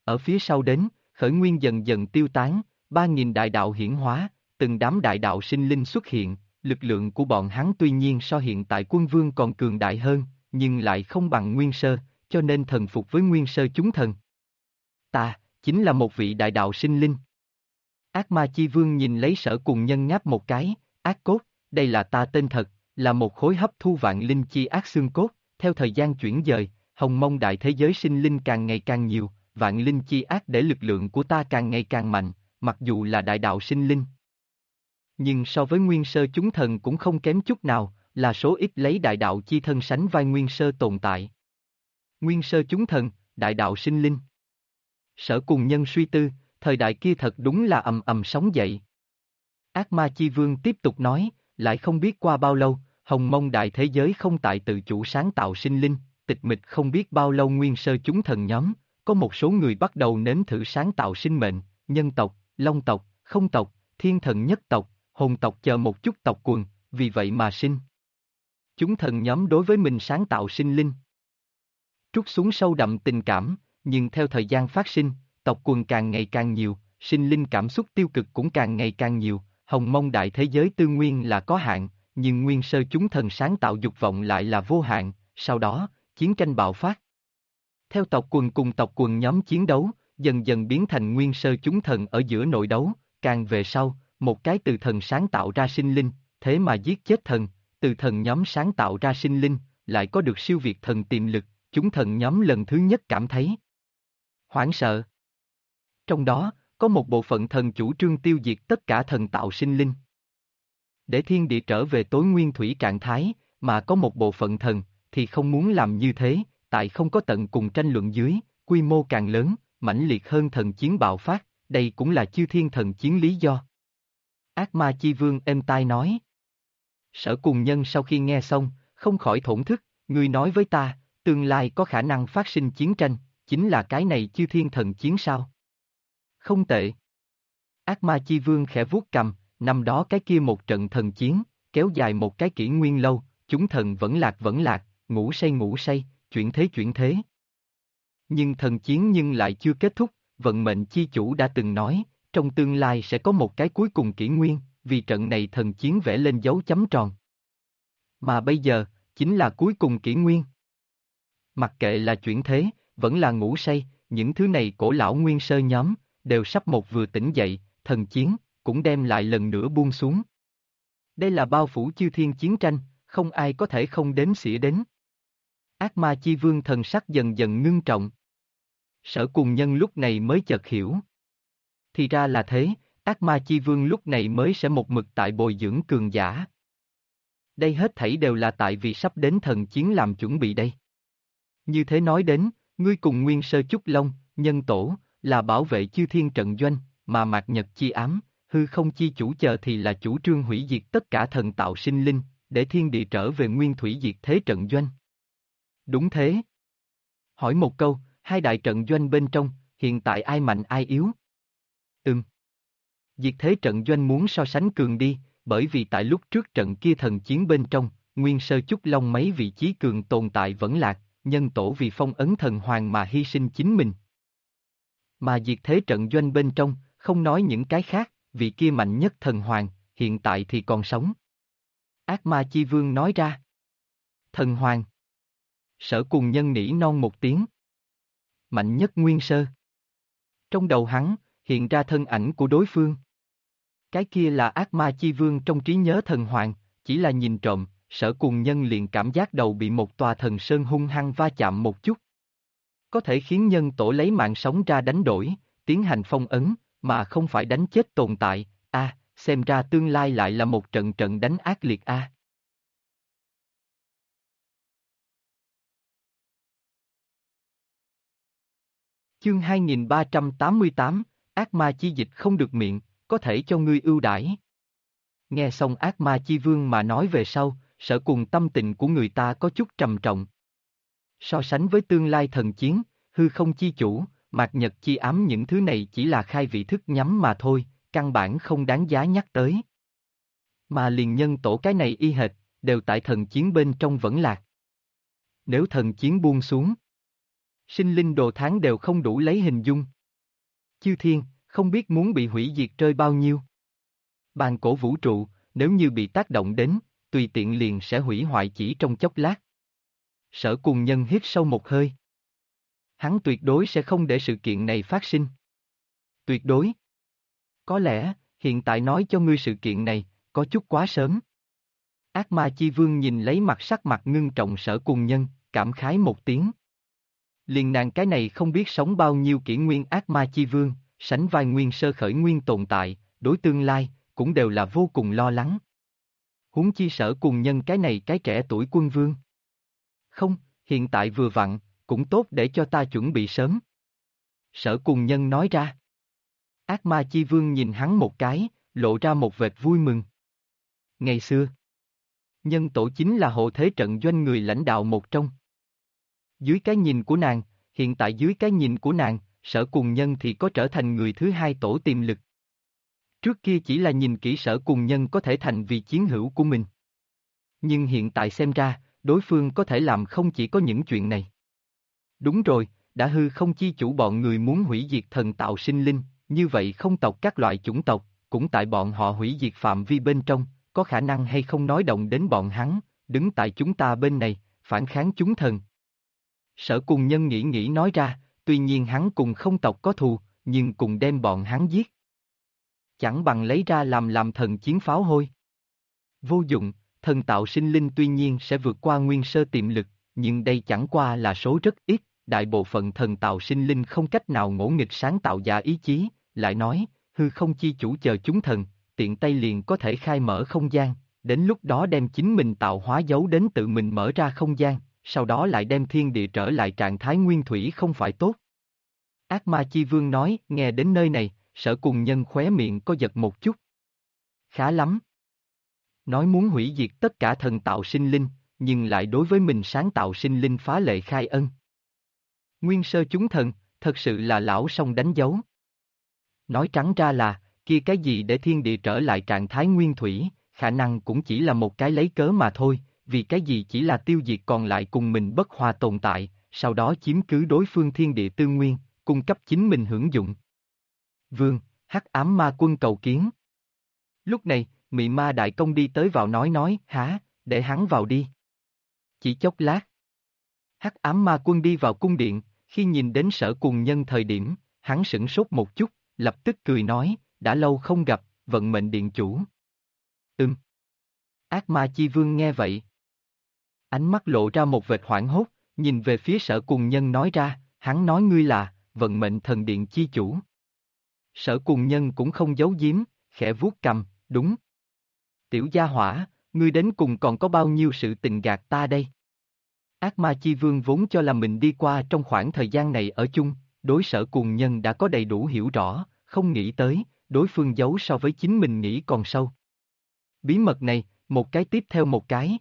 Ở phía sau đến, khởi nguyên dần dần tiêu tán, 3.000 đại đạo hiển hóa, từng đám đại đạo sinh linh xuất hiện, lực lượng của bọn hắn tuy nhiên so hiện tại quân vương còn cường đại hơn, nhưng lại không bằng nguyên sơ, cho nên thần phục với nguyên sơ chúng thần. Ta, chính là một vị đại đạo sinh linh. Ác ma chi vương nhìn lấy Sở Cùng Nhân ngáp một cái, ác cốt, đây là ta tên thật, là một khối hấp thu vạn linh chi ác xương cốt, theo thời gian chuyển dời, hồng mông đại thế giới sinh linh càng ngày càng nhiều, vạn linh chi ác để lực lượng của ta càng ngày càng mạnh, mặc dù là đại đạo sinh linh. Nhưng so với nguyên sơ chúng thần cũng không kém chút nào, là số ít lấy đại đạo chi thân sánh vai nguyên sơ tồn tại. Nguyên sơ chúng thần, đại đạo sinh linh. Sở Cùng Nhân suy tư, thời đại kia thật đúng là ầm ầm sóng dậy. Ác ma chi vương tiếp tục nói, lại không biết qua bao lâu, hồng mông đại thế giới không tại tự chủ sáng tạo sinh linh, tịch mịch không biết bao lâu nguyên sơ chúng thần nhóm, có một số người bắt đầu nếm thử sáng tạo sinh mệnh, nhân tộc, long tộc, không tộc, thiên thần nhất tộc, hồn tộc chờ một chút tộc quần, vì vậy mà sinh. Chúng thần nhóm đối với mình sáng tạo sinh linh. Trút xuống sâu đậm tình cảm, nhưng theo thời gian phát sinh, tộc quần càng ngày càng nhiều, sinh linh cảm xúc tiêu cực cũng càng ngày càng nhiều, hồng mông đại thế giới tư nguyên là có hạn, nhưng nguyên sơ chúng thần sáng tạo dục vọng lại là vô hạn, sau đó, chiến tranh bạo phát. Theo tộc quần cùng tộc quần nhóm chiến đấu, dần dần biến thành nguyên sơ chúng thần ở giữa nội đấu, càng về sau, một cái từ thần sáng tạo ra sinh linh, thế mà giết chết thần, từ thần nhóm sáng tạo ra sinh linh, lại có được siêu việt thần tiềm lực, chúng thần nhóm lần thứ nhất cảm thấy hoảng sợ. Trong đó, có một bộ phận thần chủ trương tiêu diệt tất cả thần tạo sinh linh. Để thiên địa trở về tối nguyên thủy trạng thái, mà có một bộ phận thần, thì không muốn làm như thế, tại không có tận cùng tranh luận dưới, quy mô càng lớn, mãnh liệt hơn thần chiến bạo phát, đây cũng là chư thiên thần chiến lý do. Ác ma chi vương êm tai nói. Sở Cùng Nhân sau khi nghe xong, không khỏi thổn thức, ngươi nói với ta, tương lai có khả năng phát sinh chiến tranh, chính là cái này chư thiên thần chiến sao? Không tệ. Ác ma chi vương khẽ vuốt cầm, năm đó cái kia một trận thần chiến, kéo dài một cái kỷ nguyên lâu, chúng thần vẫn lạc, ngủ say, chuyển thế. Nhưng thần chiến nhưng lại chưa kết thúc, vận mệnh chi chủ đã từng nói, trong tương lai sẽ có một cái cuối cùng kỷ nguyên, vì trận này thần chiến vẽ lên dấu chấm tròn. Mà bây giờ, chính là cuối cùng kỷ nguyên. Mặc kệ là chuyển thế, vẫn là ngủ say, những thứ này cổ lão nguyên sơ nhóm, đều sắp một vừa tỉnh dậy, thần chiến, cũng đem lại lần nữa buông xuống. Đây là bao phủ chư thiên chiến tranh, không ai có thể không đếm xỉa đến. Ác ma chi vương thần sắc dần dần ngưng trọng. Sở Cùng Nhân lúc này mới chợt hiểu. Thì ra là thế, ác ma chi vương lúc này mới sẽ một mực tại bồi dưỡng cường giả. Đây hết thảy đều là tại vì sắp đến thần chiến làm chuẩn bị đây. Như thế nói đến, ngươi cùng nguyên sơ Chúc Long, nhân tổ, là bảo vệ chư thiên trận doanh, mà mạt nhật chi ám, hư không chi chủ chờ thì là chủ trương hủy diệt tất cả thần tạo sinh linh, để thiên địa trở về nguyên thủy diệt thế trận doanh. Đúng thế. Hỏi một câu, hai đại trận doanh bên trong, hiện tại ai mạnh ai yếu? Diệt thế trận doanh muốn so sánh cường đi, bởi vì tại lúc trước trận kia thần chiến bên trong, nguyên sơ Chúc Long mấy vị chí cường tồn tại vẫn lạc, nhân tổ vì phong ấn thần hoàng mà hy sinh chính mình. Mà diệt thế trận doanh bên trong, không nói những cái khác, vị kia mạnh nhất thần hoàng, hiện tại thì còn sống. Ác ma chi vương nói ra. Thần hoàng. Sở Cùng Nhân nỉ non một tiếng. Mạnh nhất nguyên sơ. Trong đầu hắn, hiện ra thân ảnh của đối phương. Cái kia là ác ma chi vương trong trí nhớ thần hoàng, chỉ là nhìn trộm, Sở Cùng Nhân liền cảm giác đầu bị một tòa thần sơn hung hăng va chạm một chút. Có thể khiến nhân tổ lấy mạng sống ra đánh đổi, tiến hành phong ấn, mà không phải đánh chết tồn tại, xem ra tương lai lại là một trận trận đánh ác liệt a. Chương 2388, ác ma chi dịch không được miệng, có thể cho ngươi ưu đãi. Nghe xong ác ma chi vương mà nói về sau, Sở Cùng tâm tình của người ta có chút trầm trọng. So sánh với tương lai thần chiến, hư không chi chủ, mạt nhật chi ám những thứ này chỉ là khai vị thức nhắm mà thôi, căn bản không đáng giá nhắc tới. Mà liền nhân tổ cái này y hệt, đều tại thần chiến bên trong vẫn lạc. Nếu thần chiến buông xuống, Sinh linh đồ tháng đều không đủ lấy hình dung. Chư thiên, không biết muốn bị hủy diệt rơi bao nhiêu. Bàn cổ vũ trụ, nếu như bị tác động đến, tùy tiện liền sẽ hủy hoại chỉ trong chốc lát. Sở Cùng Nhân hít sâu một hơi. Hắn tuyệt đối sẽ không để sự kiện này phát sinh. Tuyệt đối. Có lẽ, hiện tại nói cho ngươi sự kiện này, có chút quá sớm. Ác Ma Chi Vương nhìn lấy sắc mặt ngưng trọng Sở Cùng Nhân, cảm khái một tiếng. Liền nàng cái này không biết sống bao nhiêu kỷ nguyên Ác Ma Chi Vương, sánh vai nguyên sơ khởi nguyên tồn tại, đối tương lai, cũng đều là vô cùng lo lắng. Huống chi Sở Cùng Nhân cái này cái trẻ tuổi quân vương. Không, hiện tại vừa vặn, cũng tốt để cho ta chuẩn bị sớm. Sở Cùng Nhân nói ra. Ác Ma Chi Vương nhìn hắn một cái, lộ ra một vệt vui mừng. Ngày xưa, Nhân Tổ chính là hộ thế trận doanh người lãnh đạo một trong. Dưới cái nhìn của nàng, hiện tại dưới cái nhìn của nàng, Sở Cùng Nhân thì có trở thành người thứ hai tổ tiềm lực. Trước kia chỉ là nhìn kỹ Sở Cùng Nhân có thể thành vì chiến hữu của mình. Nhưng hiện tại xem ra, đối phương có thể làm không chỉ có những chuyện này. Đúng rồi, đã hư không chi chủ bọn người muốn hủy diệt thần tạo sinh linh, như vậy không tộc các loại chủng tộc, cũng tại bọn họ hủy diệt phạm vi bên trong, có khả năng hay không nói động đến bọn hắn, đứng tại chúng ta bên này, phản kháng chúng thần. Sở Cùng Nhân nghĩ nói ra, tuy nhiên hắn cùng không tộc có thù, nhưng cùng đem bọn hắn giết. Chẳng bằng lấy ra làm thần chiến pháo hôi. Vô dụng, thần tạo sinh linh tuy nhiên sẽ vượt qua nguyên sơ tiềm lực, nhưng đây chẳng qua là số rất ít, đại bộ phận thần tạo sinh linh không cách nào ngỗ nghịch sáng tạo giả ý chí, lại nói, hư không chi chủ chờ chúng thần, tiện tay liền có thể khai mở không gian, đến lúc đó đem chính mình tạo hóa giấu đến tự mình mở ra không gian, sau đó lại đem thiên địa trở lại trạng thái nguyên thủy không phải tốt. Ác Ma Chi Vương nói, nghe đến nơi này, Sở Cùng Nhân khóe miệng có giật một chút. Khá lắm. Nói muốn hủy diệt tất cả thần tạo sinh linh, nhưng lại đối với mình sáng tạo sinh linh phá lệ khai ân. Nguyên sơ chúng thần, thật sự là lão song đánh dấu. Nói trắng ra là, kia cái gì để thiên địa trở lại trạng thái nguyên thủy, khả năng cũng chỉ là một cái lấy cớ mà thôi, vì cái gì chỉ là tiêu diệt còn lại cùng mình bất hòa tồn tại, sau đó chiếm cứ đối phương thiên địa tư nguyên, cung cấp chính mình hưởng dụng. Vương, Hắc Ám Ma Quân cầu kiến. Lúc này, Mị Ma Đại Công đi tới vào nói, hả, để hắn vào đi. Chỉ chốc lát. Hắc Ám Ma Quân đi vào cung điện, khi nhìn đến Sở Cùng Nhân thời điểm, hắn sửng sốt một chút, lập tức cười nói, đã lâu không gặp, vận mệnh điện chủ. Ác Ma Chi Vương nghe vậy. Ánh mắt lộ ra một vệt hoảng hốt, nhìn về phía Sở Cùng Nhân nói ra, hắn nói ngươi là, vận mệnh thần điện chi chủ. Sở Cùng Nhân cũng không giấu giếm, khẽ vuốt cằm, đúng. Tiểu gia hỏa, ngươi đến cùng còn có bao nhiêu sự tình gạt ta đây? Ác Ma Chi Vương vốn cho là mình đi qua trong khoảng thời gian này ở chung, đối Sở Cùng Nhân đã có đầy đủ hiểu rõ, không nghĩ tới, đối phương giấu so với chính mình nghĩ còn sâu. Bí mật này, một cái tiếp theo một cái.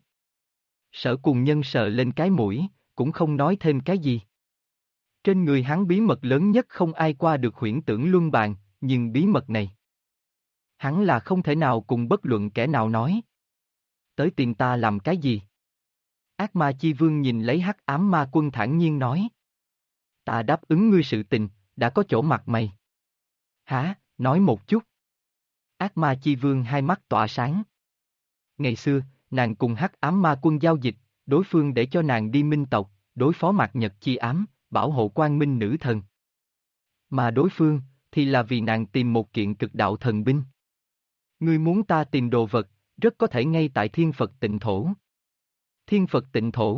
Sở Cùng Nhân sờ lên cái mũi, cũng không nói thêm cái gì. Trên người hắn bí mật lớn nhất không ai qua được huyễn tưởng luân bàn, nhưng bí mật này, hắn là không thể nào cùng bất luận kẻ nào nói. Tới tìm ta làm cái gì? Ác Ma Chi Vương nhìn lấy Hắc Ám Ma Quân thản nhiên nói. Ta đáp ứng ngươi sự tình, đã có chỗ mặt mày. Hả, nói một chút. Ác Ma Chi Vương hai mắt tỏa sáng. Ngày xưa, nàng cùng Hắc Ám Ma Quân giao dịch, đối phương để cho nàng đi minh tộc, đối phó Mạt Nhật Chi Ám, bảo hộ Quang Minh nữ thần. Mà đối phương, thì là vì nàng tìm một kiện cực đạo thần binh. Ngươi muốn ta tìm đồ vật, rất có thể ngay tại Thiên Phật Tịnh Thổ. Thiên Phật Tịnh Thổ.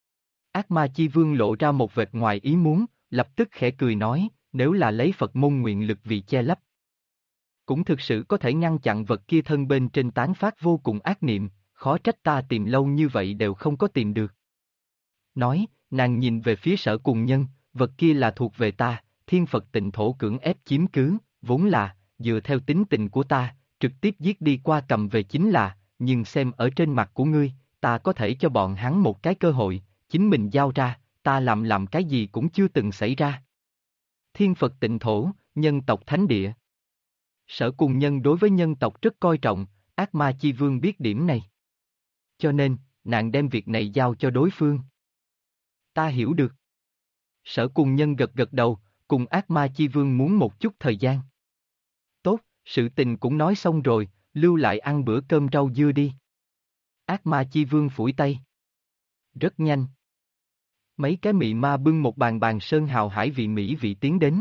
Ác Ma Chi Vương lộ ra một vệt ngoài ý muốn, lập tức khẽ cười nói, nếu là lấy Phật môn nguyện lực vì che lấp, cũng thực sự có thể ngăn chặn vật kia thân bên trên tán phát vô cùng ác niệm, khó trách ta tìm lâu như vậy đều không có tìm được. Nói, nàng nhìn về phía Sở Cùng Nhân, vật kia là thuộc về ta, Thiên Phật Tịnh Thổ cưỡng ép chiếm cứ, vốn là, dựa theo tính tình của ta, trực tiếp giết đi qua cầm về chính là, nhưng xem ở trên mặt của ngươi, ta có thể cho bọn hắn một cái cơ hội, chính mình giao ra, ta làm cái gì cũng chưa từng xảy ra. Thiên Phật Tịnh Thổ, nhân tộc thánh địa. Sở Cùng Nhân đối với nhân tộc rất coi trọng, Ác Ma Chi Vương biết điểm này. Cho nên, nàng đem việc này giao cho đối phương. Ta hiểu được. Sở Cùng Nhân gật gật đầu, cùng ác ma chi vương muốn một chút thời gian. Tốt, sự tình cũng nói xong rồi, lưu lại ăn bữa cơm rau dưa đi. Ác ma chi vương phủi tay. Rất nhanh. Mấy cái mị ma bưng một bàn bàn sơn hào hải vị mỹ vị tiến đến.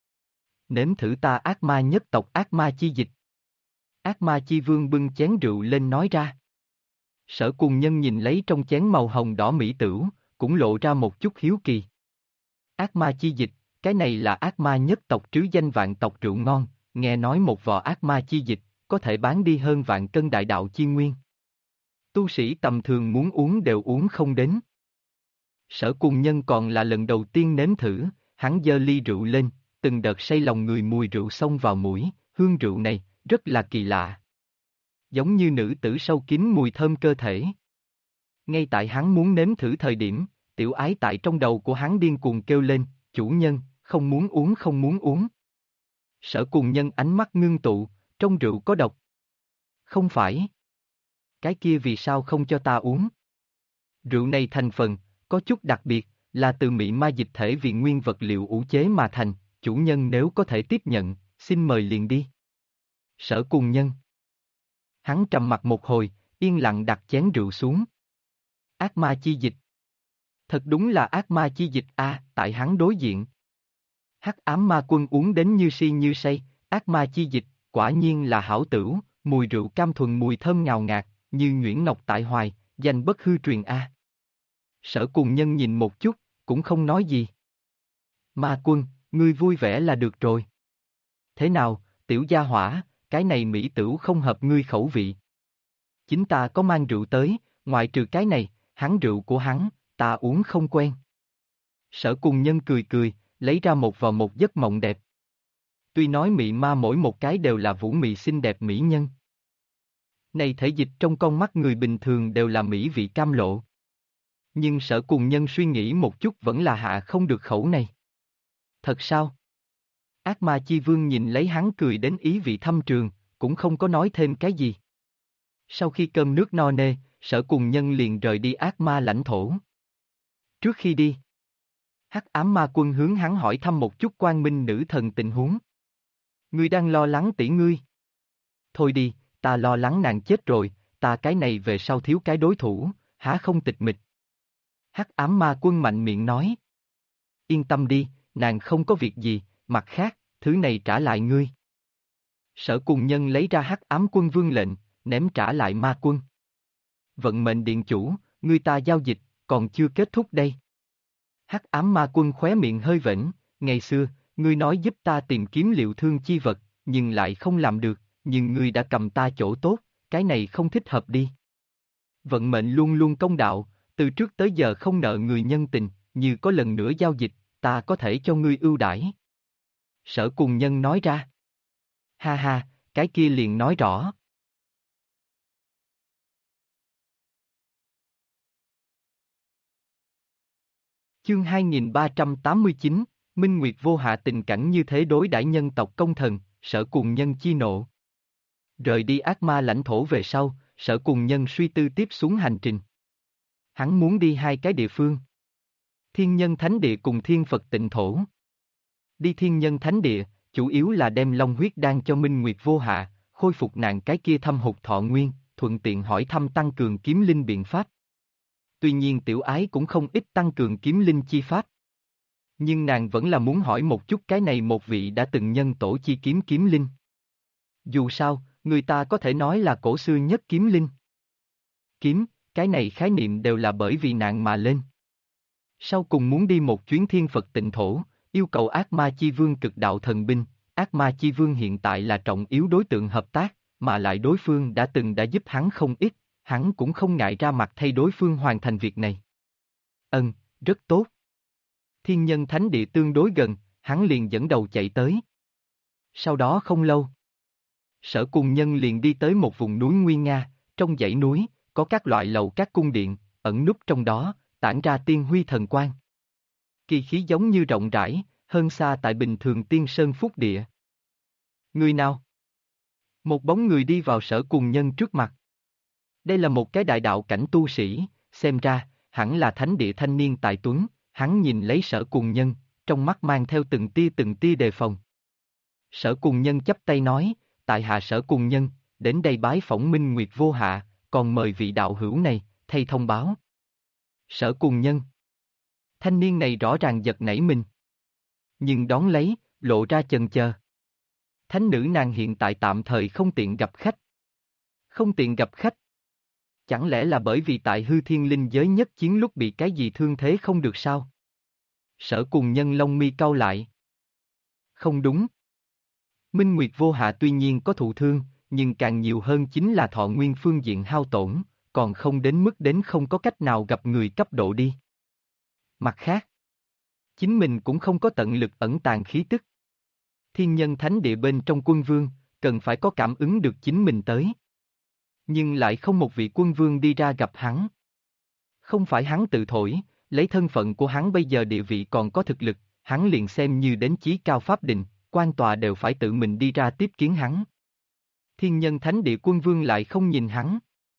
Nếm thử ta ác ma nhất tộc ác ma chi dịch. Ác ma chi vương bưng chén rượu lên nói ra. Sở Cùng Nhân nhìn lấy trong chén màu hồng đỏ mỹ tửu, cũng lộ ra một chút hiếu kỳ. Ác ma chi dịch, cái này là ác ma nhất tộc trứ danh vạn tộc rượu ngon, nghe nói một vò ác ma chi dịch, có thể bán đi hơn vạn cân đại đạo chi nguyên. Tu sĩ tầm thường muốn uống đều uống không đến. Sở Cùng Nhân còn là lần đầu tiên nếm thử, hắn giơ ly rượu lên, từng đợt say lòng người mùi rượu xông vào mũi, hương rượu này, rất là kỳ lạ. Giống như nữ tử sâu kín mùi thơm cơ thể. Ngay tại hắn muốn nếm thử thời điểm, tiểu ái tại trong đầu của hắn điên cuồng kêu lên, chủ nhân, không muốn uống không muốn uống. Sở Cùng Nhân ánh mắt ngưng tụ, trong rượu có độc. Không phải. Cái kia vì sao không cho ta uống? Rượu này thành phần, có chút đặc biệt, là từ mị ma dịch thể vì nguyên vật liệu ủ chế mà thành, chủ nhân nếu có thể tiếp nhận, xin mời liền đi. Sở Cùng Nhân. Hắn trầm mặt một hồi, yên lặng đặt chén rượu xuống. Ác ma chi dịch. Thật đúng là ác ma chi dịch tại hắn đối diện. Hắc ám ma quân uống đến như si như say, ác ma chi dịch, quả nhiên là hảo tửu, mùi rượu cam thuần mùi thơm ngào ngạt, như nhuyễn ngọc tại hoài, danh bất hư truyền Sở Cùng Nhân nhìn một chút, cũng không nói gì. Ma quân, ngươi vui vẻ là được rồi. Thế nào, tiểu gia hỏa, cái này mỹ tửu không hợp ngươi khẩu vị. Chính ta có mang rượu tới, ngoại trừ cái này, hắn rượu của hắn, ta uống không quen. Sở Cùng Nhân cười cười, lấy ra một vò một giấc mộng đẹp. Tuy nói mị ma mỗi một cái đều là vũ mị xinh đẹp mỹ nhân. Này thể dịch trong con mắt người bình thường đều là mỹ vị cam lộ. Nhưng Sở Cùng Nhân suy nghĩ một chút vẫn là hạ không được khẩu này. Thật sao? Ác ma chi vương nhìn lấy hắn cười đến ý vị thâm trường, cũng không có nói thêm cái gì. Sau khi cơm nước no nê, Sở Cùng Nhân liền rời đi ác ma lãnh thổ. Trước khi đi, Hắc ám ma quân hướng hắn hỏi thăm một chút Quang Minh nữ thần tình huống. Ngươi đang lo lắng tỷ ngươi. Thôi đi, ta lo lắng nàng chết rồi, ta cái này về sau thiếu cái đối thủ, há không tịch mịch. Hắc ám ma quân mạnh miệng nói. Yên tâm đi, nàng không có việc gì, mặt khác, thứ này trả lại ngươi. Sở Cùng Nhân lấy ra Hắc ám quân vương lệnh, ném trả lại ma quân. Vận mệnh điện chủ, ngươi ta giao dịch, còn chưa kết thúc đây. Hắc ám ma quân khóe miệng hơi vểnh, ngày xưa, ngươi nói giúp ta tìm kiếm liệu thương chi vật, nhưng lại không làm được, nhưng ngươi đã cầm ta chỗ tốt, cái này không thích hợp đi. Vận mệnh luôn luôn công đạo, từ trước tới giờ không nợ người nhân tình, như có lần nữa giao dịch, ta có thể cho ngươi ưu đãi. Sở Cùng Nhân nói ra. Ha ha, cái kia liền nói rõ. Chương 2389, Minh Nguyệt vô hạ tình cảnh như thế đối đãi nhân tộc công thần, Sở Cùng Nhân chi nộ. Rời đi ác ma lãnh thổ về sau, Sở Cùng Nhân suy tư tiếp xuống hành trình. Hắn muốn đi hai cái địa phương. Thiên Nhân Thánh Địa cùng Thiên Phật Tịnh Thổ. Đi Thiên Nhân Thánh Địa, chủ yếu là đem long huyết đan cho Minh Nguyệt vô hạ, khôi phục nàng cái kia thâm hụt thọ nguyên, thuận tiện hỏi thăm tăng cường kiếm linh biện pháp. Tuy nhiên tiểu ái cũng không ít tăng cường kiếm linh chi pháp. Nhưng nàng vẫn là muốn hỏi một chút cái này một vị đã từng nhân tổ chi kiếm kiếm linh. Dù sao, người ta có thể nói là cổ xưa nhất kiếm linh. Kiếm, cái này khái niệm đều là bởi vì nạn mà lên. Sau cùng muốn đi một chuyến Thiên Phật Tịnh Thổ, yêu cầu ác ma chi vương cực đạo thần binh, ác ma chi vương hiện tại là trọng yếu đối tượng hợp tác, mà lại đối phương đã giúp hắn không ít, hắn cũng không ngại ra mặt thay đối phương hoàn thành việc này. Rất tốt. Thiên Nhân Thánh Địa tương đối gần, hắn liền dẫn đầu chạy tới. Sau đó không lâu, Sở Cùng Nhân liền đi tới một vùng núi nguy nga, trong dãy núi, có các loại lầu các cung điện, ẩn núp trong đó, tản ra tiên huy thần quang. Kỳ khí giống như rộng rãi, hơn xa tại bình thường tiên sơn phúc địa. Người nào? Một bóng người đi vào Sở Cùng Nhân trước mặt. Đây là một cái đại đạo cảnh tu sĩ, xem ra, hẳn là thánh địa thanh niên tài tuấn, Hắn nhìn lấy Sở Cùng Nhân, trong mắt mang theo từng tia đề phòng. Sở Cùng Nhân chắp tay nói, tại hạ Sở Cùng Nhân, đến đây bái phỏng Minh Nguyệt vô hạ, còn mời vị đạo hữu này, thay thông báo. Sở Cùng Nhân. Thanh niên này rõ ràng giật nảy mình. Nhưng đón lấy, lộ ra chần chờ. Thánh nữ nàng hiện tại tạm thời không tiện gặp khách. Không tiện gặp khách. Chẳng lẽ là bởi vì tại hư thiên linh giới nhất chiến lúc bị cái gì thương thế không được sao? Sở Cùng Nhân lông mi cau lại. Không đúng. Minh Nguyệt vô hạ tuy nhiên có thụ thương, nhưng càng nhiều hơn chính là thọ nguyên phương diện hao tổn, còn không đến mức đến không có cách nào gặp người cấp độ đi. Mặt khác, chính mình cũng không có tận lực ẩn tàng khí tức. Thiên nhân thánh địa bên trong quân vương, cần phải có cảm ứng được chính mình tới. Nhưng lại không một vị quân vương đi ra gặp hắn. Không phải hắn tự thổi, lấy thân phận của hắn bây giờ địa vị còn có thực lực, hắn liền xem như đến chí cao pháp định, quan tòa đều phải tự mình đi ra tiếp kiến hắn. Thiên nhân thánh địa quân vương lại không nhìn hắn.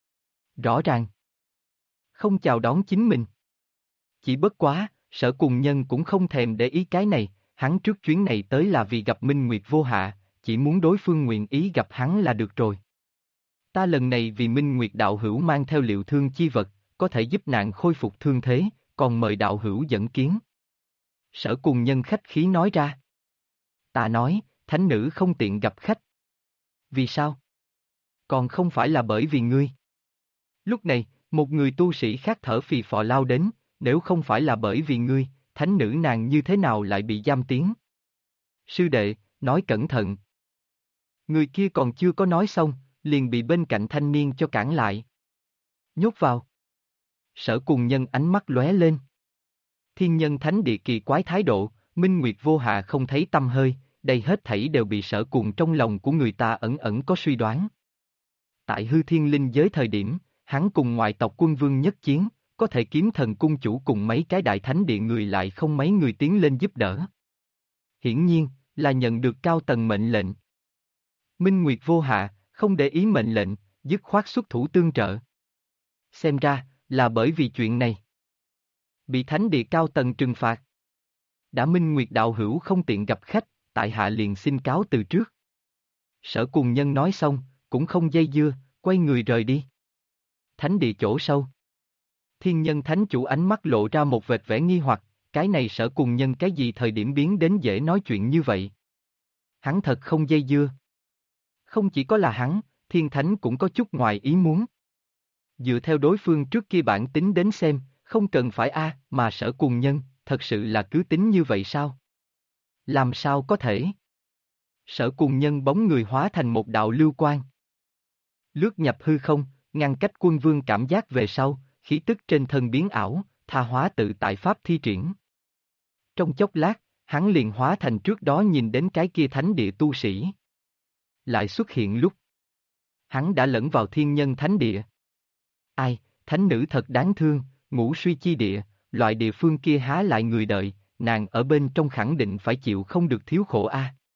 Rõ ràng. Không chào đón chính mình. Chỉ bất quá, Sở Cùng Nhân cũng không thèm để ý cái này, hắn trước chuyến này tới là vì gặp Minh Nguyệt vô hạ, chỉ muốn đối phương nguyện ý gặp hắn là được rồi. Ta lần này vì Minh Nguyệt đạo hữu mang theo liệu thương chi vật, có thể giúp nạn khôi phục thương thế, còn mời đạo hữu dẫn kiến. Sở Cùng Nhân khách khí nói ra. Ta nói, thánh nữ không tiện gặp khách. Vì sao? Còn không phải là bởi vì ngươi. Lúc này, một người tu sĩ khác thở phì phò lao đến, nếu không phải là bởi vì ngươi, thánh nữ nàng như thế nào lại bị giam tiếng? Sư đệ, nói cẩn thận. Người kia còn chưa có nói xong, liền bị bên cạnh thanh niên cho cản lại. Nhốt vào. Sở Cùng Nhân ánh mắt lóe lên. Thiên nhân thánh địa kỳ quái thái độ, Minh Nguyệt vô hạ không thấy tâm hơi, đây hết thảy đều bị Sở Cùng trong lòng của người ta ẩn ẩn có suy đoán. Tại hư thiên linh giới thời điểm, hắn cùng ngoại tộc quân vương nhất chiến, có thể kiếm thần cung chủ cùng mấy cái đại thánh địa người lại không mấy người tiến lên giúp đỡ. Hiển nhiên, là nhận được cao tầng mệnh lệnh. Minh Nguyệt vô hạ, không để ý mệnh lệnh, dứt khoát xuất thủ tương trợ. Xem ra, là bởi vì chuyện này. Bị thánh địa cao tầng trừng phạt. Đã Minh Nguyệt đạo hữu không tiện gặp khách, tại hạ liền xin cáo từ trước. Sở Cùng Nhân nói xong, cũng không dây dưa, quay người rời đi. Thánh địa chỗ sâu. Thiên nhân thánh chủ ánh mắt lộ ra một vệt vẻ nghi hoặc, cái này Sở Cùng Nhân cái gì thời điểm biến đến dễ nói chuyện như vậy. Hắn thật không dây dưa. Không chỉ có là hắn, thiên thánh cũng có chút ngoài ý muốn. Dựa theo đối phương trước kia bản tính đến xem, không cần phải mà Sở Cùng Nhân, thật sự là cứ tính như vậy sao? Làm sao có thể? Sở Cùng Nhân bóng người hóa thành một đạo lưu quang. Lướt nhập hư không, ngăn cách quân vương cảm giác về sau, khí tức trên thân biến ảo, tha hóa tự tại pháp thi triển. Trong chốc lát, hắn liền hóa thành trước đó nhìn đến cái kia thánh địa tu sĩ. Lại xuất hiện lúc. Hắn đã lẫn vào thiên nhân thánh địa. Ai, thánh nữ thật đáng thương, ngũ suy chi địa, loại địa phương kia há lại người đợi, nàng ở bên trong khẳng định phải chịu không được thiếu khổ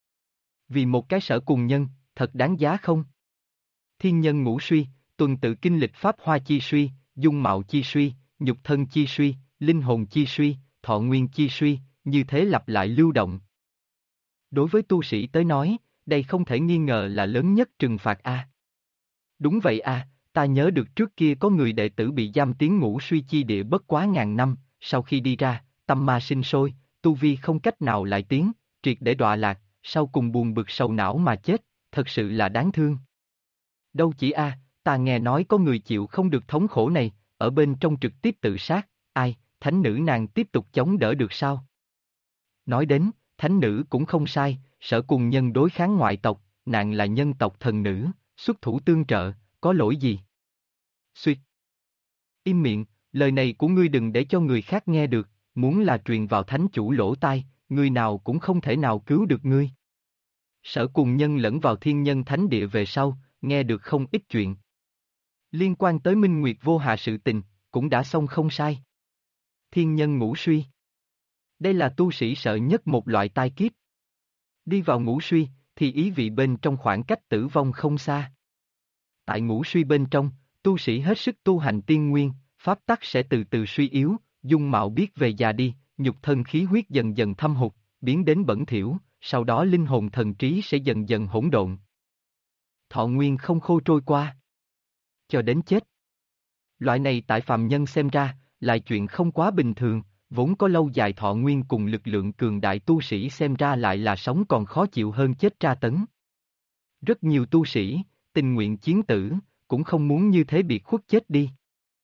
Vì một cái Sở Cùng Nhân, thật đáng giá không? Thiên nhân ngũ suy, tuần tự kinh lịch pháp hoa chi suy, dung mạo chi suy, nhục thân chi suy, linh hồn chi suy, thọ nguyên chi suy, như thế lặp lại lưu động. Đối với tu sĩ tới nói, đây không thể nghi ngờ là lớn nhất trừng phạt Đúng vậy ta nhớ được trước kia có người đệ tử bị giam tiếng ngũ suy chi địa bất quá ngàn năm, sau khi đi ra, tâm ma sinh sôi, tu vi không cách nào lại tiến, triệt để đọa lạc, sau cùng buồn bực sầu não mà chết, thật sự là đáng thương. Đâu chỉ ta nghe nói có người chịu không được thống khổ này, ở bên trong trực tiếp tự sát, thánh nữ nàng tiếp tục chống đỡ được sao? Nói đến, thánh nữ cũng không sai, Sở Cùng Nhân đối kháng ngoại tộc, nàng là nhân tộc thần nữ, xuất thủ tương trợ, có lỗi gì? Xuyệt. Im miệng, lời này của ngươi đừng để cho người khác nghe được, muốn là truyền vào thánh chủ lỗ tai, người nào cũng không thể nào cứu được ngươi. Sở Cùng Nhân lẫn vào thiên nhân thánh địa về sau, nghe được không ít chuyện. Liên quan tới Minh Nguyệt vô hạ sự tình, cũng đã xong không sai. Thiên nhân ngũ suy. Đây là tu sĩ sợ nhất một loại tai kiếp. Đi vào ngũ suy, thì ý vị bên trong khoảng cách tử vong không xa. Tại ngũ suy bên trong, tu sĩ hết sức tu hành tiên nguyên, pháp tắc sẽ từ từ suy yếu, dung mạo biết về già đi, nhục thân khí huyết dần dần thâm hụt, biến đến bẩn thỉu, sau đó linh hồn thần trí sẽ dần dần hỗn độn. Thọ nguyên không khô trôi qua. Cho đến chết. Loại này tại phàm nhân xem ra, là chuyện không quá bình thường, vốn có lâu dài thọ nguyên cùng lực lượng cường đại tu sĩ xem ra lại là sống còn khó chịu hơn chết tra tấn. Rất nhiều tu sĩ, tình nguyện chiến tử, cũng không muốn như thế biệt khuất chết đi.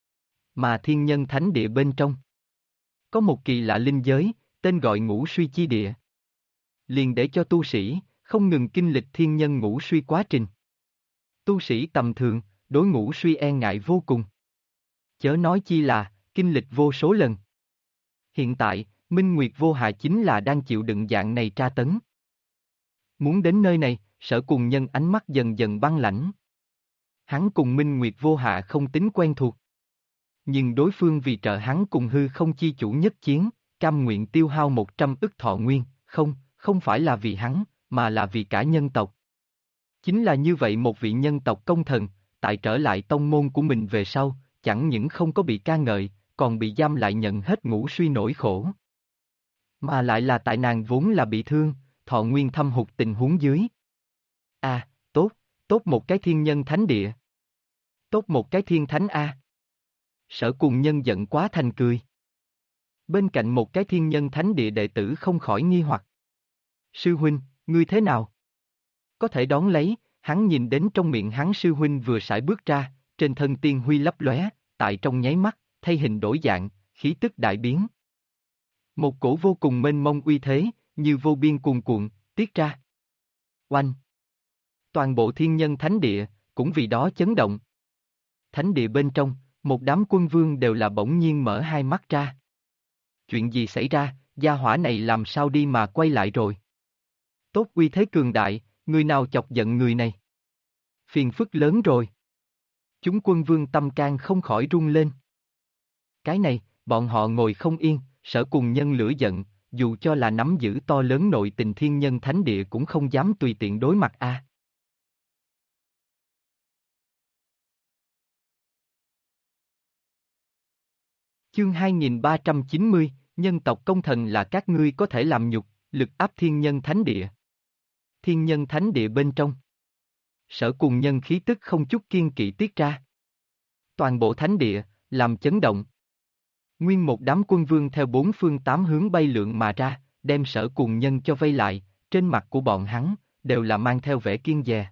Mà thiên nhân thánh địa bên trong. Có một kỳ lạ linh giới, tên gọi ngũ suy chi địa. Liền để cho tu sĩ, không ngừng kinh lịch thiên nhân ngũ suy quá trình. Tu sĩ tầm thường, đối ngũ suy e ngại vô cùng. Chớ nói chi là, kinh lịch vô số lần. Hiện tại, Minh Nguyệt Vô Hạ chính là đang chịu đựng dạng này tra tấn. Muốn đến nơi này, Sở Cùng Nhân ánh mắt dần dần băng lãnh. Hắn cùng Minh Nguyệt Vô Hạ không tính quen thuộc. Nhưng đối phương vì trợ hắn cùng hư không chi chủ nhất chiến, cam nguyện tiêu hao 100 ức thọ nguyên, không phải là vì hắn, mà là vì cả nhân tộc. Chính là như vậy một vị nhân tộc công thần, tại trở lại tông môn của mình về sau, chẳng những không có bị ca ngợi, còn bị giam lại nhận hết ngũ suy nỗi khổ. Mà lại là tại nàng vốn là bị thương, thọ nguyên thâm hụt tình huống dưới. À, tốt một cái thiên nhân thánh địa. Tốt một cái thiên thánh A. Sở Cùng Nhân giận quá thành cười. Bên cạnh một cái thiên nhân thánh địa đệ tử không khỏi nghi hoặc. Sư huynh, ngươi thế nào? Có thể đón lấy, hắn nhìn đến trong miệng hắn sư huynh vừa sải bước ra, trên thân tiên huy lấp lóe, tại trong nháy mắt, thay hình đổi dạng, khí tức đại biến. Một cổ vô cùng mênh mông uy thế, như vô biên cuồn cuộn, tiết ra. Oanh! Toàn bộ thiên nhân thánh địa, cũng vì đó chấn động. Thánh địa bên trong, một đám quân vương đều là bỗng nhiên mở hai mắt ra. Chuyện gì xảy ra, gia hỏa này làm sao đi mà quay lại rồi? Tốt uy thế cường đại, người nào chọc giận người này? Phiền phức lớn rồi. Chúng quân vương tâm can không khỏi run lên. Cái này, bọn họ ngồi không yên, Sở Cùng Nhân lửa giận, dù cho là nắm giữ to lớn nội tình thiên nhân thánh địa cũng không dám tùy tiện đối mặt a. Chương 2390, nhân tộc công thần là các ngươi có thể làm nhục, lực áp thiên nhân thánh địa. Thiên nhân thánh địa bên trong. Sở Cùng Nhân khí tức không chút kiên kỵ tiết ra. Toàn bộ thánh địa, làm chấn động. Nguyên một đám quân vương theo bốn phương tám hướng bay lượn mà ra, đem Sở Cùng Nhân cho vây lại, trên mặt của bọn hắn, đều là mang theo vẻ kiêng dè.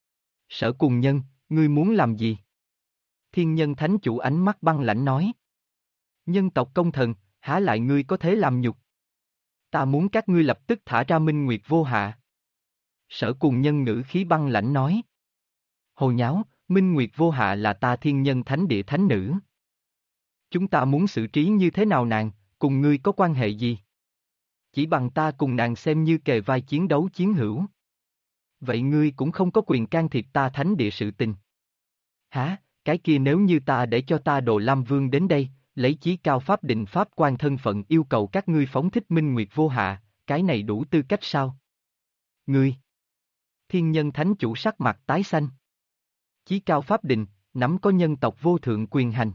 Sở Cùng Nhân, ngươi muốn làm gì? Thiên nhân thánh chủ ánh mắt băng lãnh nói. Nhân tộc công thần, há lại ngươi có thế làm nhục? Ta muốn các ngươi lập tức thả ra Minh Nguyệt Vô Hạ. Sở Cùng Nhân ngữ khí băng lãnh nói. Hồ nháo, Minh Nguyệt Vô Hạ là ta thiên nhân thánh địa thánh nữ. Chúng ta muốn xử trí như thế nào nàng, cùng ngươi có quan hệ gì? Chỉ bằng ta cùng nàng xem như kề vai chiến đấu chiến hữu. Vậy ngươi cũng không có quyền can thiệp ta thánh địa sự tình. Hả, cái kia nếu như ta để cho ta Đồ Lam Vương đến đây, lấy chí cao pháp định pháp quan thân phận yêu cầu các ngươi phóng thích Minh Nguyệt Vô Hạ, cái này đủ tư cách sao? Ngươi! Thiên nhân thánh chủ sắc mặt tái xanh. Chí cao pháp định, nắm có nhân tộc vô thượng quyền hành.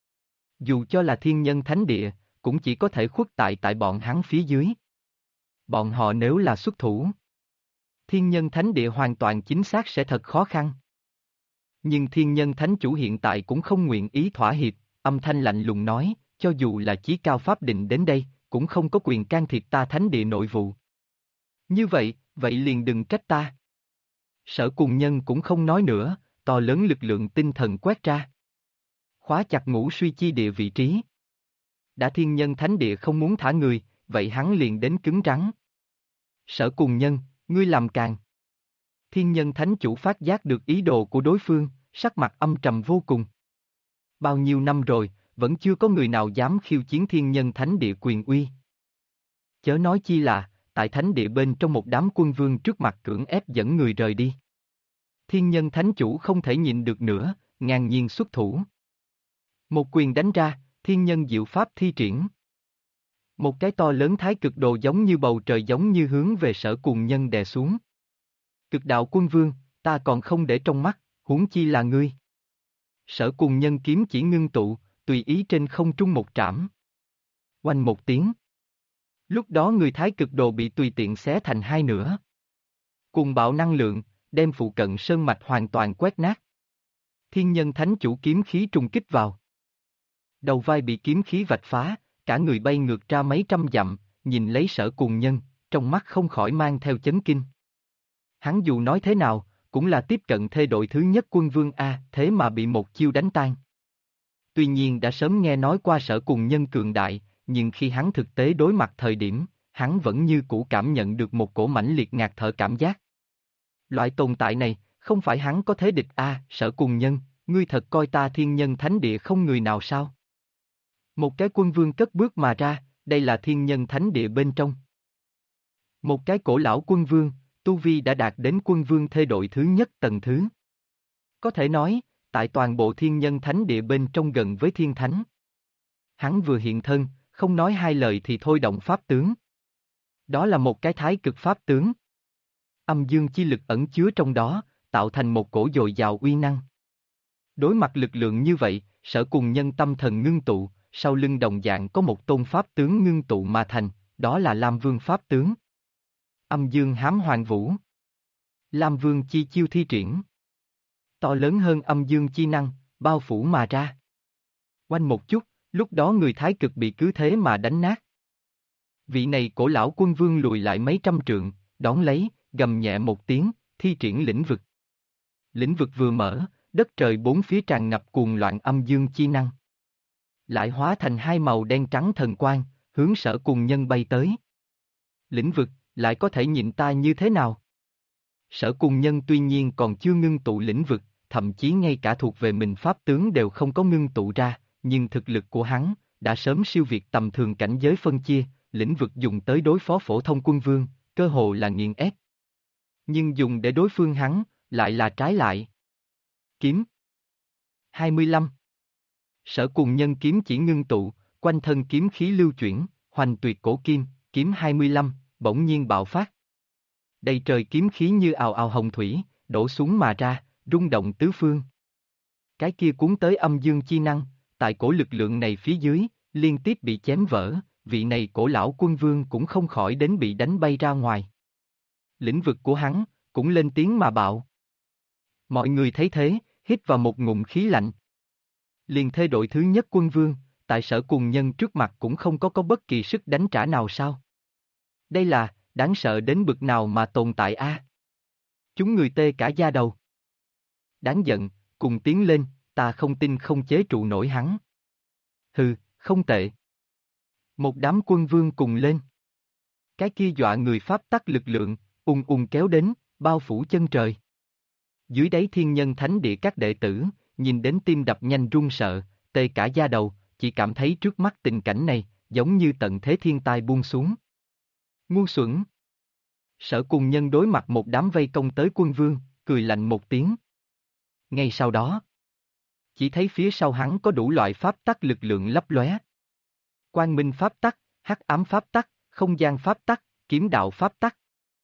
Dù cho là thiên nhân thánh địa, cũng chỉ có thể khuất tại bọn hắn phía dưới. Bọn họ nếu là xuất thủ, thiên nhân thánh địa hoàn toàn chính xác sẽ thật khó khăn. Nhưng thiên nhân thánh chủ hiện tại cũng không nguyện ý thỏa hiệp, âm thanh lạnh lùng nói, cho dù là chí cao pháp định đến đây, cũng không có quyền can thiệp ta thánh địa nội vụ. Như vậy, vậy liền đừng trách ta. Sở Cùng Nhân cũng không nói nữa, to lớn lực lượng tinh thần quét ra. Khóa chặt ngũ suy chi địa vị trí. Đã thiên nhân thánh địa không muốn thả người, vậy hắn liền đến cứng rắn. Sở Cùng Nhân, ngươi làm càng. Thiên nhân thánh chủ phát giác được ý đồ của đối phương, sắc mặt âm trầm vô cùng. Bao nhiêu năm rồi, vẫn chưa có người nào dám khiêu chiến thiên nhân thánh địa quyền uy. Chớ nói chi là, tại thánh địa bên trong một đám quân vương trước mặt cưỡng ép dẫn người rời đi. Thiên nhân thánh chủ không thể nhịn được nữa, ngang nhiên xuất thủ. Một quyền đánh ra, thiên nhân diệu pháp thi triển. Một cái to lớn thái cực đồ giống như bầu trời giống như hướng về Sở Cùng Nhân đè xuống. Cực đạo quân vương, ta còn không để trong mắt, huống chi là ngươi. Sở Cùng Nhân kiếm chỉ ngưng tụ, tùy ý trên không trung một trảm. Oanh một tiếng. Lúc đó người thái cực đồ bị tùy tiện xé thành hai nửa. Cùng bạo năng lượng, đem phụ cận sơn mạch hoàn toàn quét nát. Thiên nhân thánh chủ kiếm khí trùng kích vào. Đầu vai bị kiếm khí vạch phá, cả người bay ngược ra mấy trăm dặm, nhìn lấy Sở Cùng Nhân, trong mắt không khỏi mang theo chấn kinh. Hắn dù nói thế nào, cũng là tiếp cận thê đội thứ nhất quân vương A, thế mà bị một chiêu đánh tan. Tuy nhiên đã sớm nghe nói qua Sở Cùng Nhân cường đại, nhưng khi hắn thực tế đối mặt thời điểm, hắn vẫn như cũ cảm nhận được một cổ mãnh liệt ngạt thở cảm giác. Loại tồn tại này, không phải hắn có thế địch A, Sở Cùng Nhân, ngươi thật coi ta thiên nhân thánh địa không người nào sao? Một cái quân vương cất bước mà ra, đây là thiên nhân thánh địa bên trong. Một cái cổ lão quân vương, tu vi đã đạt đến quân vương thê đội thứ nhất tầng thứ. Có thể nói, tại toàn bộ thiên nhân thánh địa bên trong gần với thiên thánh. Hắn vừa hiện thân, không nói hai lời thì thôi động pháp tướng. Đó là một cái thái cực pháp tướng. Âm dương chi lực ẩn chứa trong đó, tạo thành một cổ dồi dào uy năng. Đối mặt lực lượng như vậy, Sở Cùng Nhân tâm thần ngưng tụ, sau lưng đồng dạng có một tôn pháp tướng ngưng tụ mà thành, đó là Lam Vương pháp tướng. Âm dương hám hoàng vũ. Lam Vương chi chiêu thi triển. To lớn hơn âm dương chi năng, bao phủ mà ra. Quanh một chút, lúc đó người thái cực bị cứ thế mà đánh nát. Vị này cổ lão quân vương lùi lại mấy trăm trượng, đón lấy, gầm nhẹ một tiếng, thi triển lĩnh vực. Lĩnh vực vừa mở, đất trời bốn phía tràn ngập cuồng loạn âm dương chi năng. Lại hóa thành hai màu đen trắng thần quang, hướng Sở Cùng Nhân bay tới. Lĩnh vực, lại có thể nhịn ta như thế nào? Sở Cùng Nhân tuy nhiên còn chưa ngưng tụ lĩnh vực, thậm chí ngay cả thuộc về mình pháp tướng đều không có ngưng tụ ra, nhưng thực lực của hắn đã sớm siêu việt tầm thường cảnh giới phân chia, lĩnh vực dùng tới đối phó phổ thông quân vương, cơ hồ là nghiền ép. Nhưng dùng để đối phương hắn, lại là trái lại. Kiếm 25. Sở Cùng Nhân kiếm chỉ ngưng tụ, quanh thân kiếm khí lưu chuyển, hoành tuyệt cổ kim, kiếm 25, bỗng nhiên bạo phát. Đầy trời kiếm khí như ào ào hồng thủy, đổ xuống mà ra, rung động tứ phương. Cái kia cuốn tới âm dương chi năng, tại cổ lực lượng này phía dưới, liên tiếp bị chém vỡ, vị này cổ lão quân vương cũng không khỏi đến bị đánh bay ra ngoài. Lĩnh vực của hắn, cũng lên tiếng mà bạo. Mọi người thấy thế, hít vào một ngụm khí lạnh. Liền thê đội thứ nhất quân vương, tại Sở Cùng Nhân trước mặt cũng không có bất kỳ sức đánh trả nào sao? Đây là, đáng sợ đến bực nào mà tồn tại a? Chúng người tê cả da đầu. Đáng giận, cùng tiến lên, ta không tin không chế trụ nổi hắn. Hừ, không tệ. Một đám quân vương cùng lên. Cái kia dọa người pháp tắc lực lượng, ùng ùng kéo đến, bao phủ chân trời. Dưới đáy thiên nhân thánh địa các đệ tử, nhìn đến tim đập nhanh run sợ, tê cả da đầu, chỉ cảm thấy trước mắt tình cảnh này, giống như tận thế thiên tai buông xuống. Ngu xuẩn. Sở Cùng Nhân đối mặt một đám vây công tới quân vương, cười lạnh một tiếng. Ngay sau đó, chỉ thấy phía sau hắn có đủ loại pháp tắc lực lượng lấp lóe. Quang minh pháp tắc, hắc ám pháp tắc, không gian pháp tắc, kiếm đạo pháp tắc.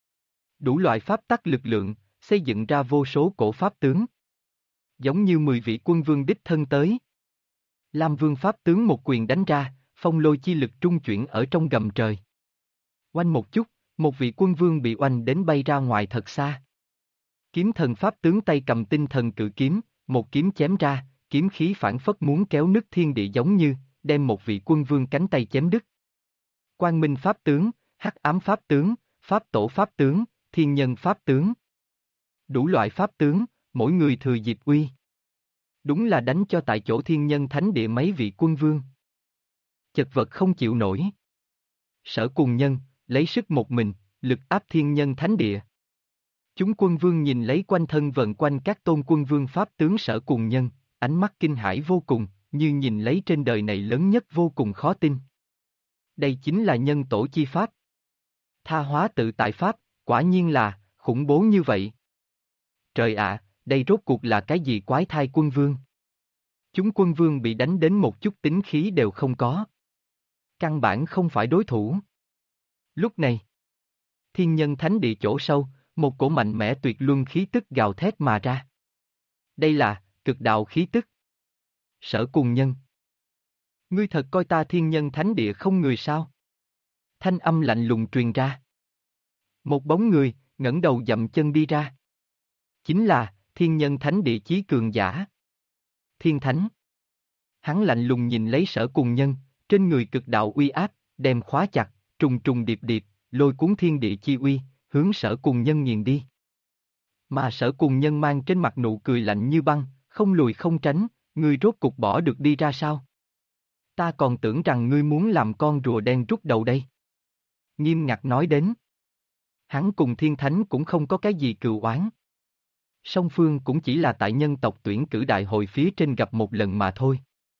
Đủ loại pháp tắc lực lượng, xây dựng ra vô số cổ pháp tướng. Giống như 10 vị quân vương đích thân tới. Lam Vương pháp tướng một quyền đánh ra, phong lôi chi lực trung chuyển ở trong gầm trời. Oanh một chút, một vị quân vương bị oanh đến bay ra ngoài thật xa. Kiếm thần pháp tướng tay cầm tinh thần cự kiếm, một kiếm chém ra, kiếm khí phảng phất muốn kéo nứt thiên địa giống như, đem một vị quân vương cánh tay chém đứt. Quang minh pháp tướng, hắc ám pháp tướng, pháp tổ pháp tướng, thiên nhân pháp tướng. Đủ loại pháp tướng, mỗi người thừa dịp uy. Đúng là đánh cho tại chỗ thiên nhân thánh địa mấy vị quân vương. Chật vật không chịu nổi. Sở Cùng Nhân, lấy sức một mình, lực áp thiên nhân thánh địa. Chúng quân vương nhìn lấy quanh thân vần quanh các tôn quân vương pháp tướng Sở Cùng Nhân, ánh mắt kinh hãi vô cùng, như nhìn lấy trên đời này lớn nhất vô cùng khó tin. Đây chính là nhân tổ chi pháp. Tha hóa tự tại pháp, quả nhiên là, khủng bố như vậy. Trời ạ, đây rốt cuộc là cái gì quái thai quân vương? Chúng quân vương bị đánh đến một chút tính khí đều không có. Căn bản không phải đối thủ. Lúc này, thiên nhân thánh địa chỗ sâu, một cổ mạnh mẽ tuyệt luân khí tức gào thét mà ra. Đây là, cực đạo khí tức. Sở Cùng Nhân. Ngươi thật coi ta thiên nhân thánh địa không người sao? Thanh âm lạnh lùng truyền ra. Một bóng người, ngẩng đầu dậm chân đi ra. Chính là, thiên nhân thánh địa chí cường giả. Thiên thánh. Hắn lạnh lùng nhìn lấy Sở Cùng Nhân, trên người cực đạo uy áp, đem khóa chặt, trùng trùng điệp điệp, lôi cuốn thiên địa chi uy, hướng Sở Cùng Nhân nghiền đi. Mà Sở Cùng Nhân mang trên mặt nụ cười lạnh như băng, không lùi không tránh, ngươi rốt cục bỏ được đi ra sao? Ta còn tưởng rằng ngươi muốn làm con rùa đen rút đầu đây. Nghiêm ngặt nói đến. Hắn cùng thiên thánh cũng không có cái gì cừu oán. Song phương cũng chỉ là tại nhân tộc tuyển cử đại hội phía trên gặp một lần mà thôi.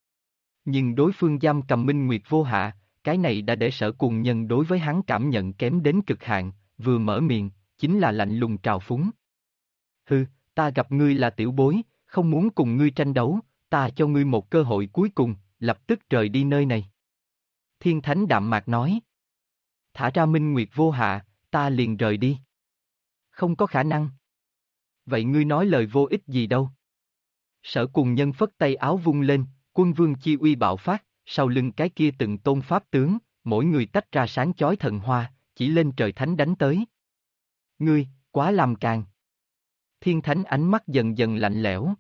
Nhưng đối phương giam cầm Minh Nguyệt vô hạ, cái này đã để Sở Cùng Nhân đối với hắn cảm nhận kém đến cực hạn, vừa mở miệng, chính là lạnh lùng trào phúng. Hừ, ta gặp ngươi là tiểu bối, không muốn cùng ngươi tranh đấu, ta cho ngươi một cơ hội cuối cùng, lập tức rời đi nơi này. Thiên Thánh đạm mạc nói. Thả ra Minh Nguyệt vô hạ, ta liền rời đi. Không có khả năng. Vậy ngươi nói lời vô ích gì đâu? Sở Cùng Nhân phất tay áo vung lên, quân vương chi uy bạo phát, sau lưng cái kia từng tôn pháp tướng, mỗi người tách ra sáng chói thần hoa, chỉ lên trời thánh đánh tới. Ngươi, quá làm càng. Thiên Thánh ánh mắt dần dần lạnh lẽo.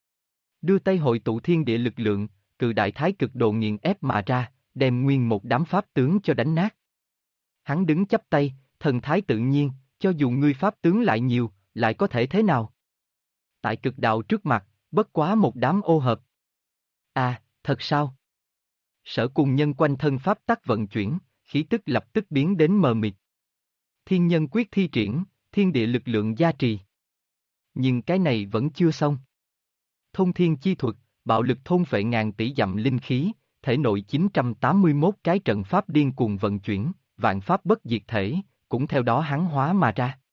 Đưa tay hội tụ thiên địa lực lượng, cự đại thái cực độ nghiền ép mà ra, đem nguyên một đám pháp tướng cho đánh nát. Hắn đứng chắp tay, thần thái tự nhiên, cho dù ngươi pháp tướng lại nhiều, lại có thể thế nào? Tại cực đạo trước mặt, bất quá một đám ô hợp. À, thật sao? Sở Cùng Nhân quanh thân pháp tắc vận chuyển, khí tức lập tức biến đến mờ mịt. Thiên nhân quyết thi triển, thiên địa lực lượng gia trì. Nhưng cái này vẫn chưa xong. Thông thiên chi thuật, bạo lực thôn phệ ngàn tỷ dặm linh khí, thể nội 981 cái trận pháp điên cuồng vận chuyển, vạn pháp bất diệt thể, cũng theo đó hắn hóa mà ra.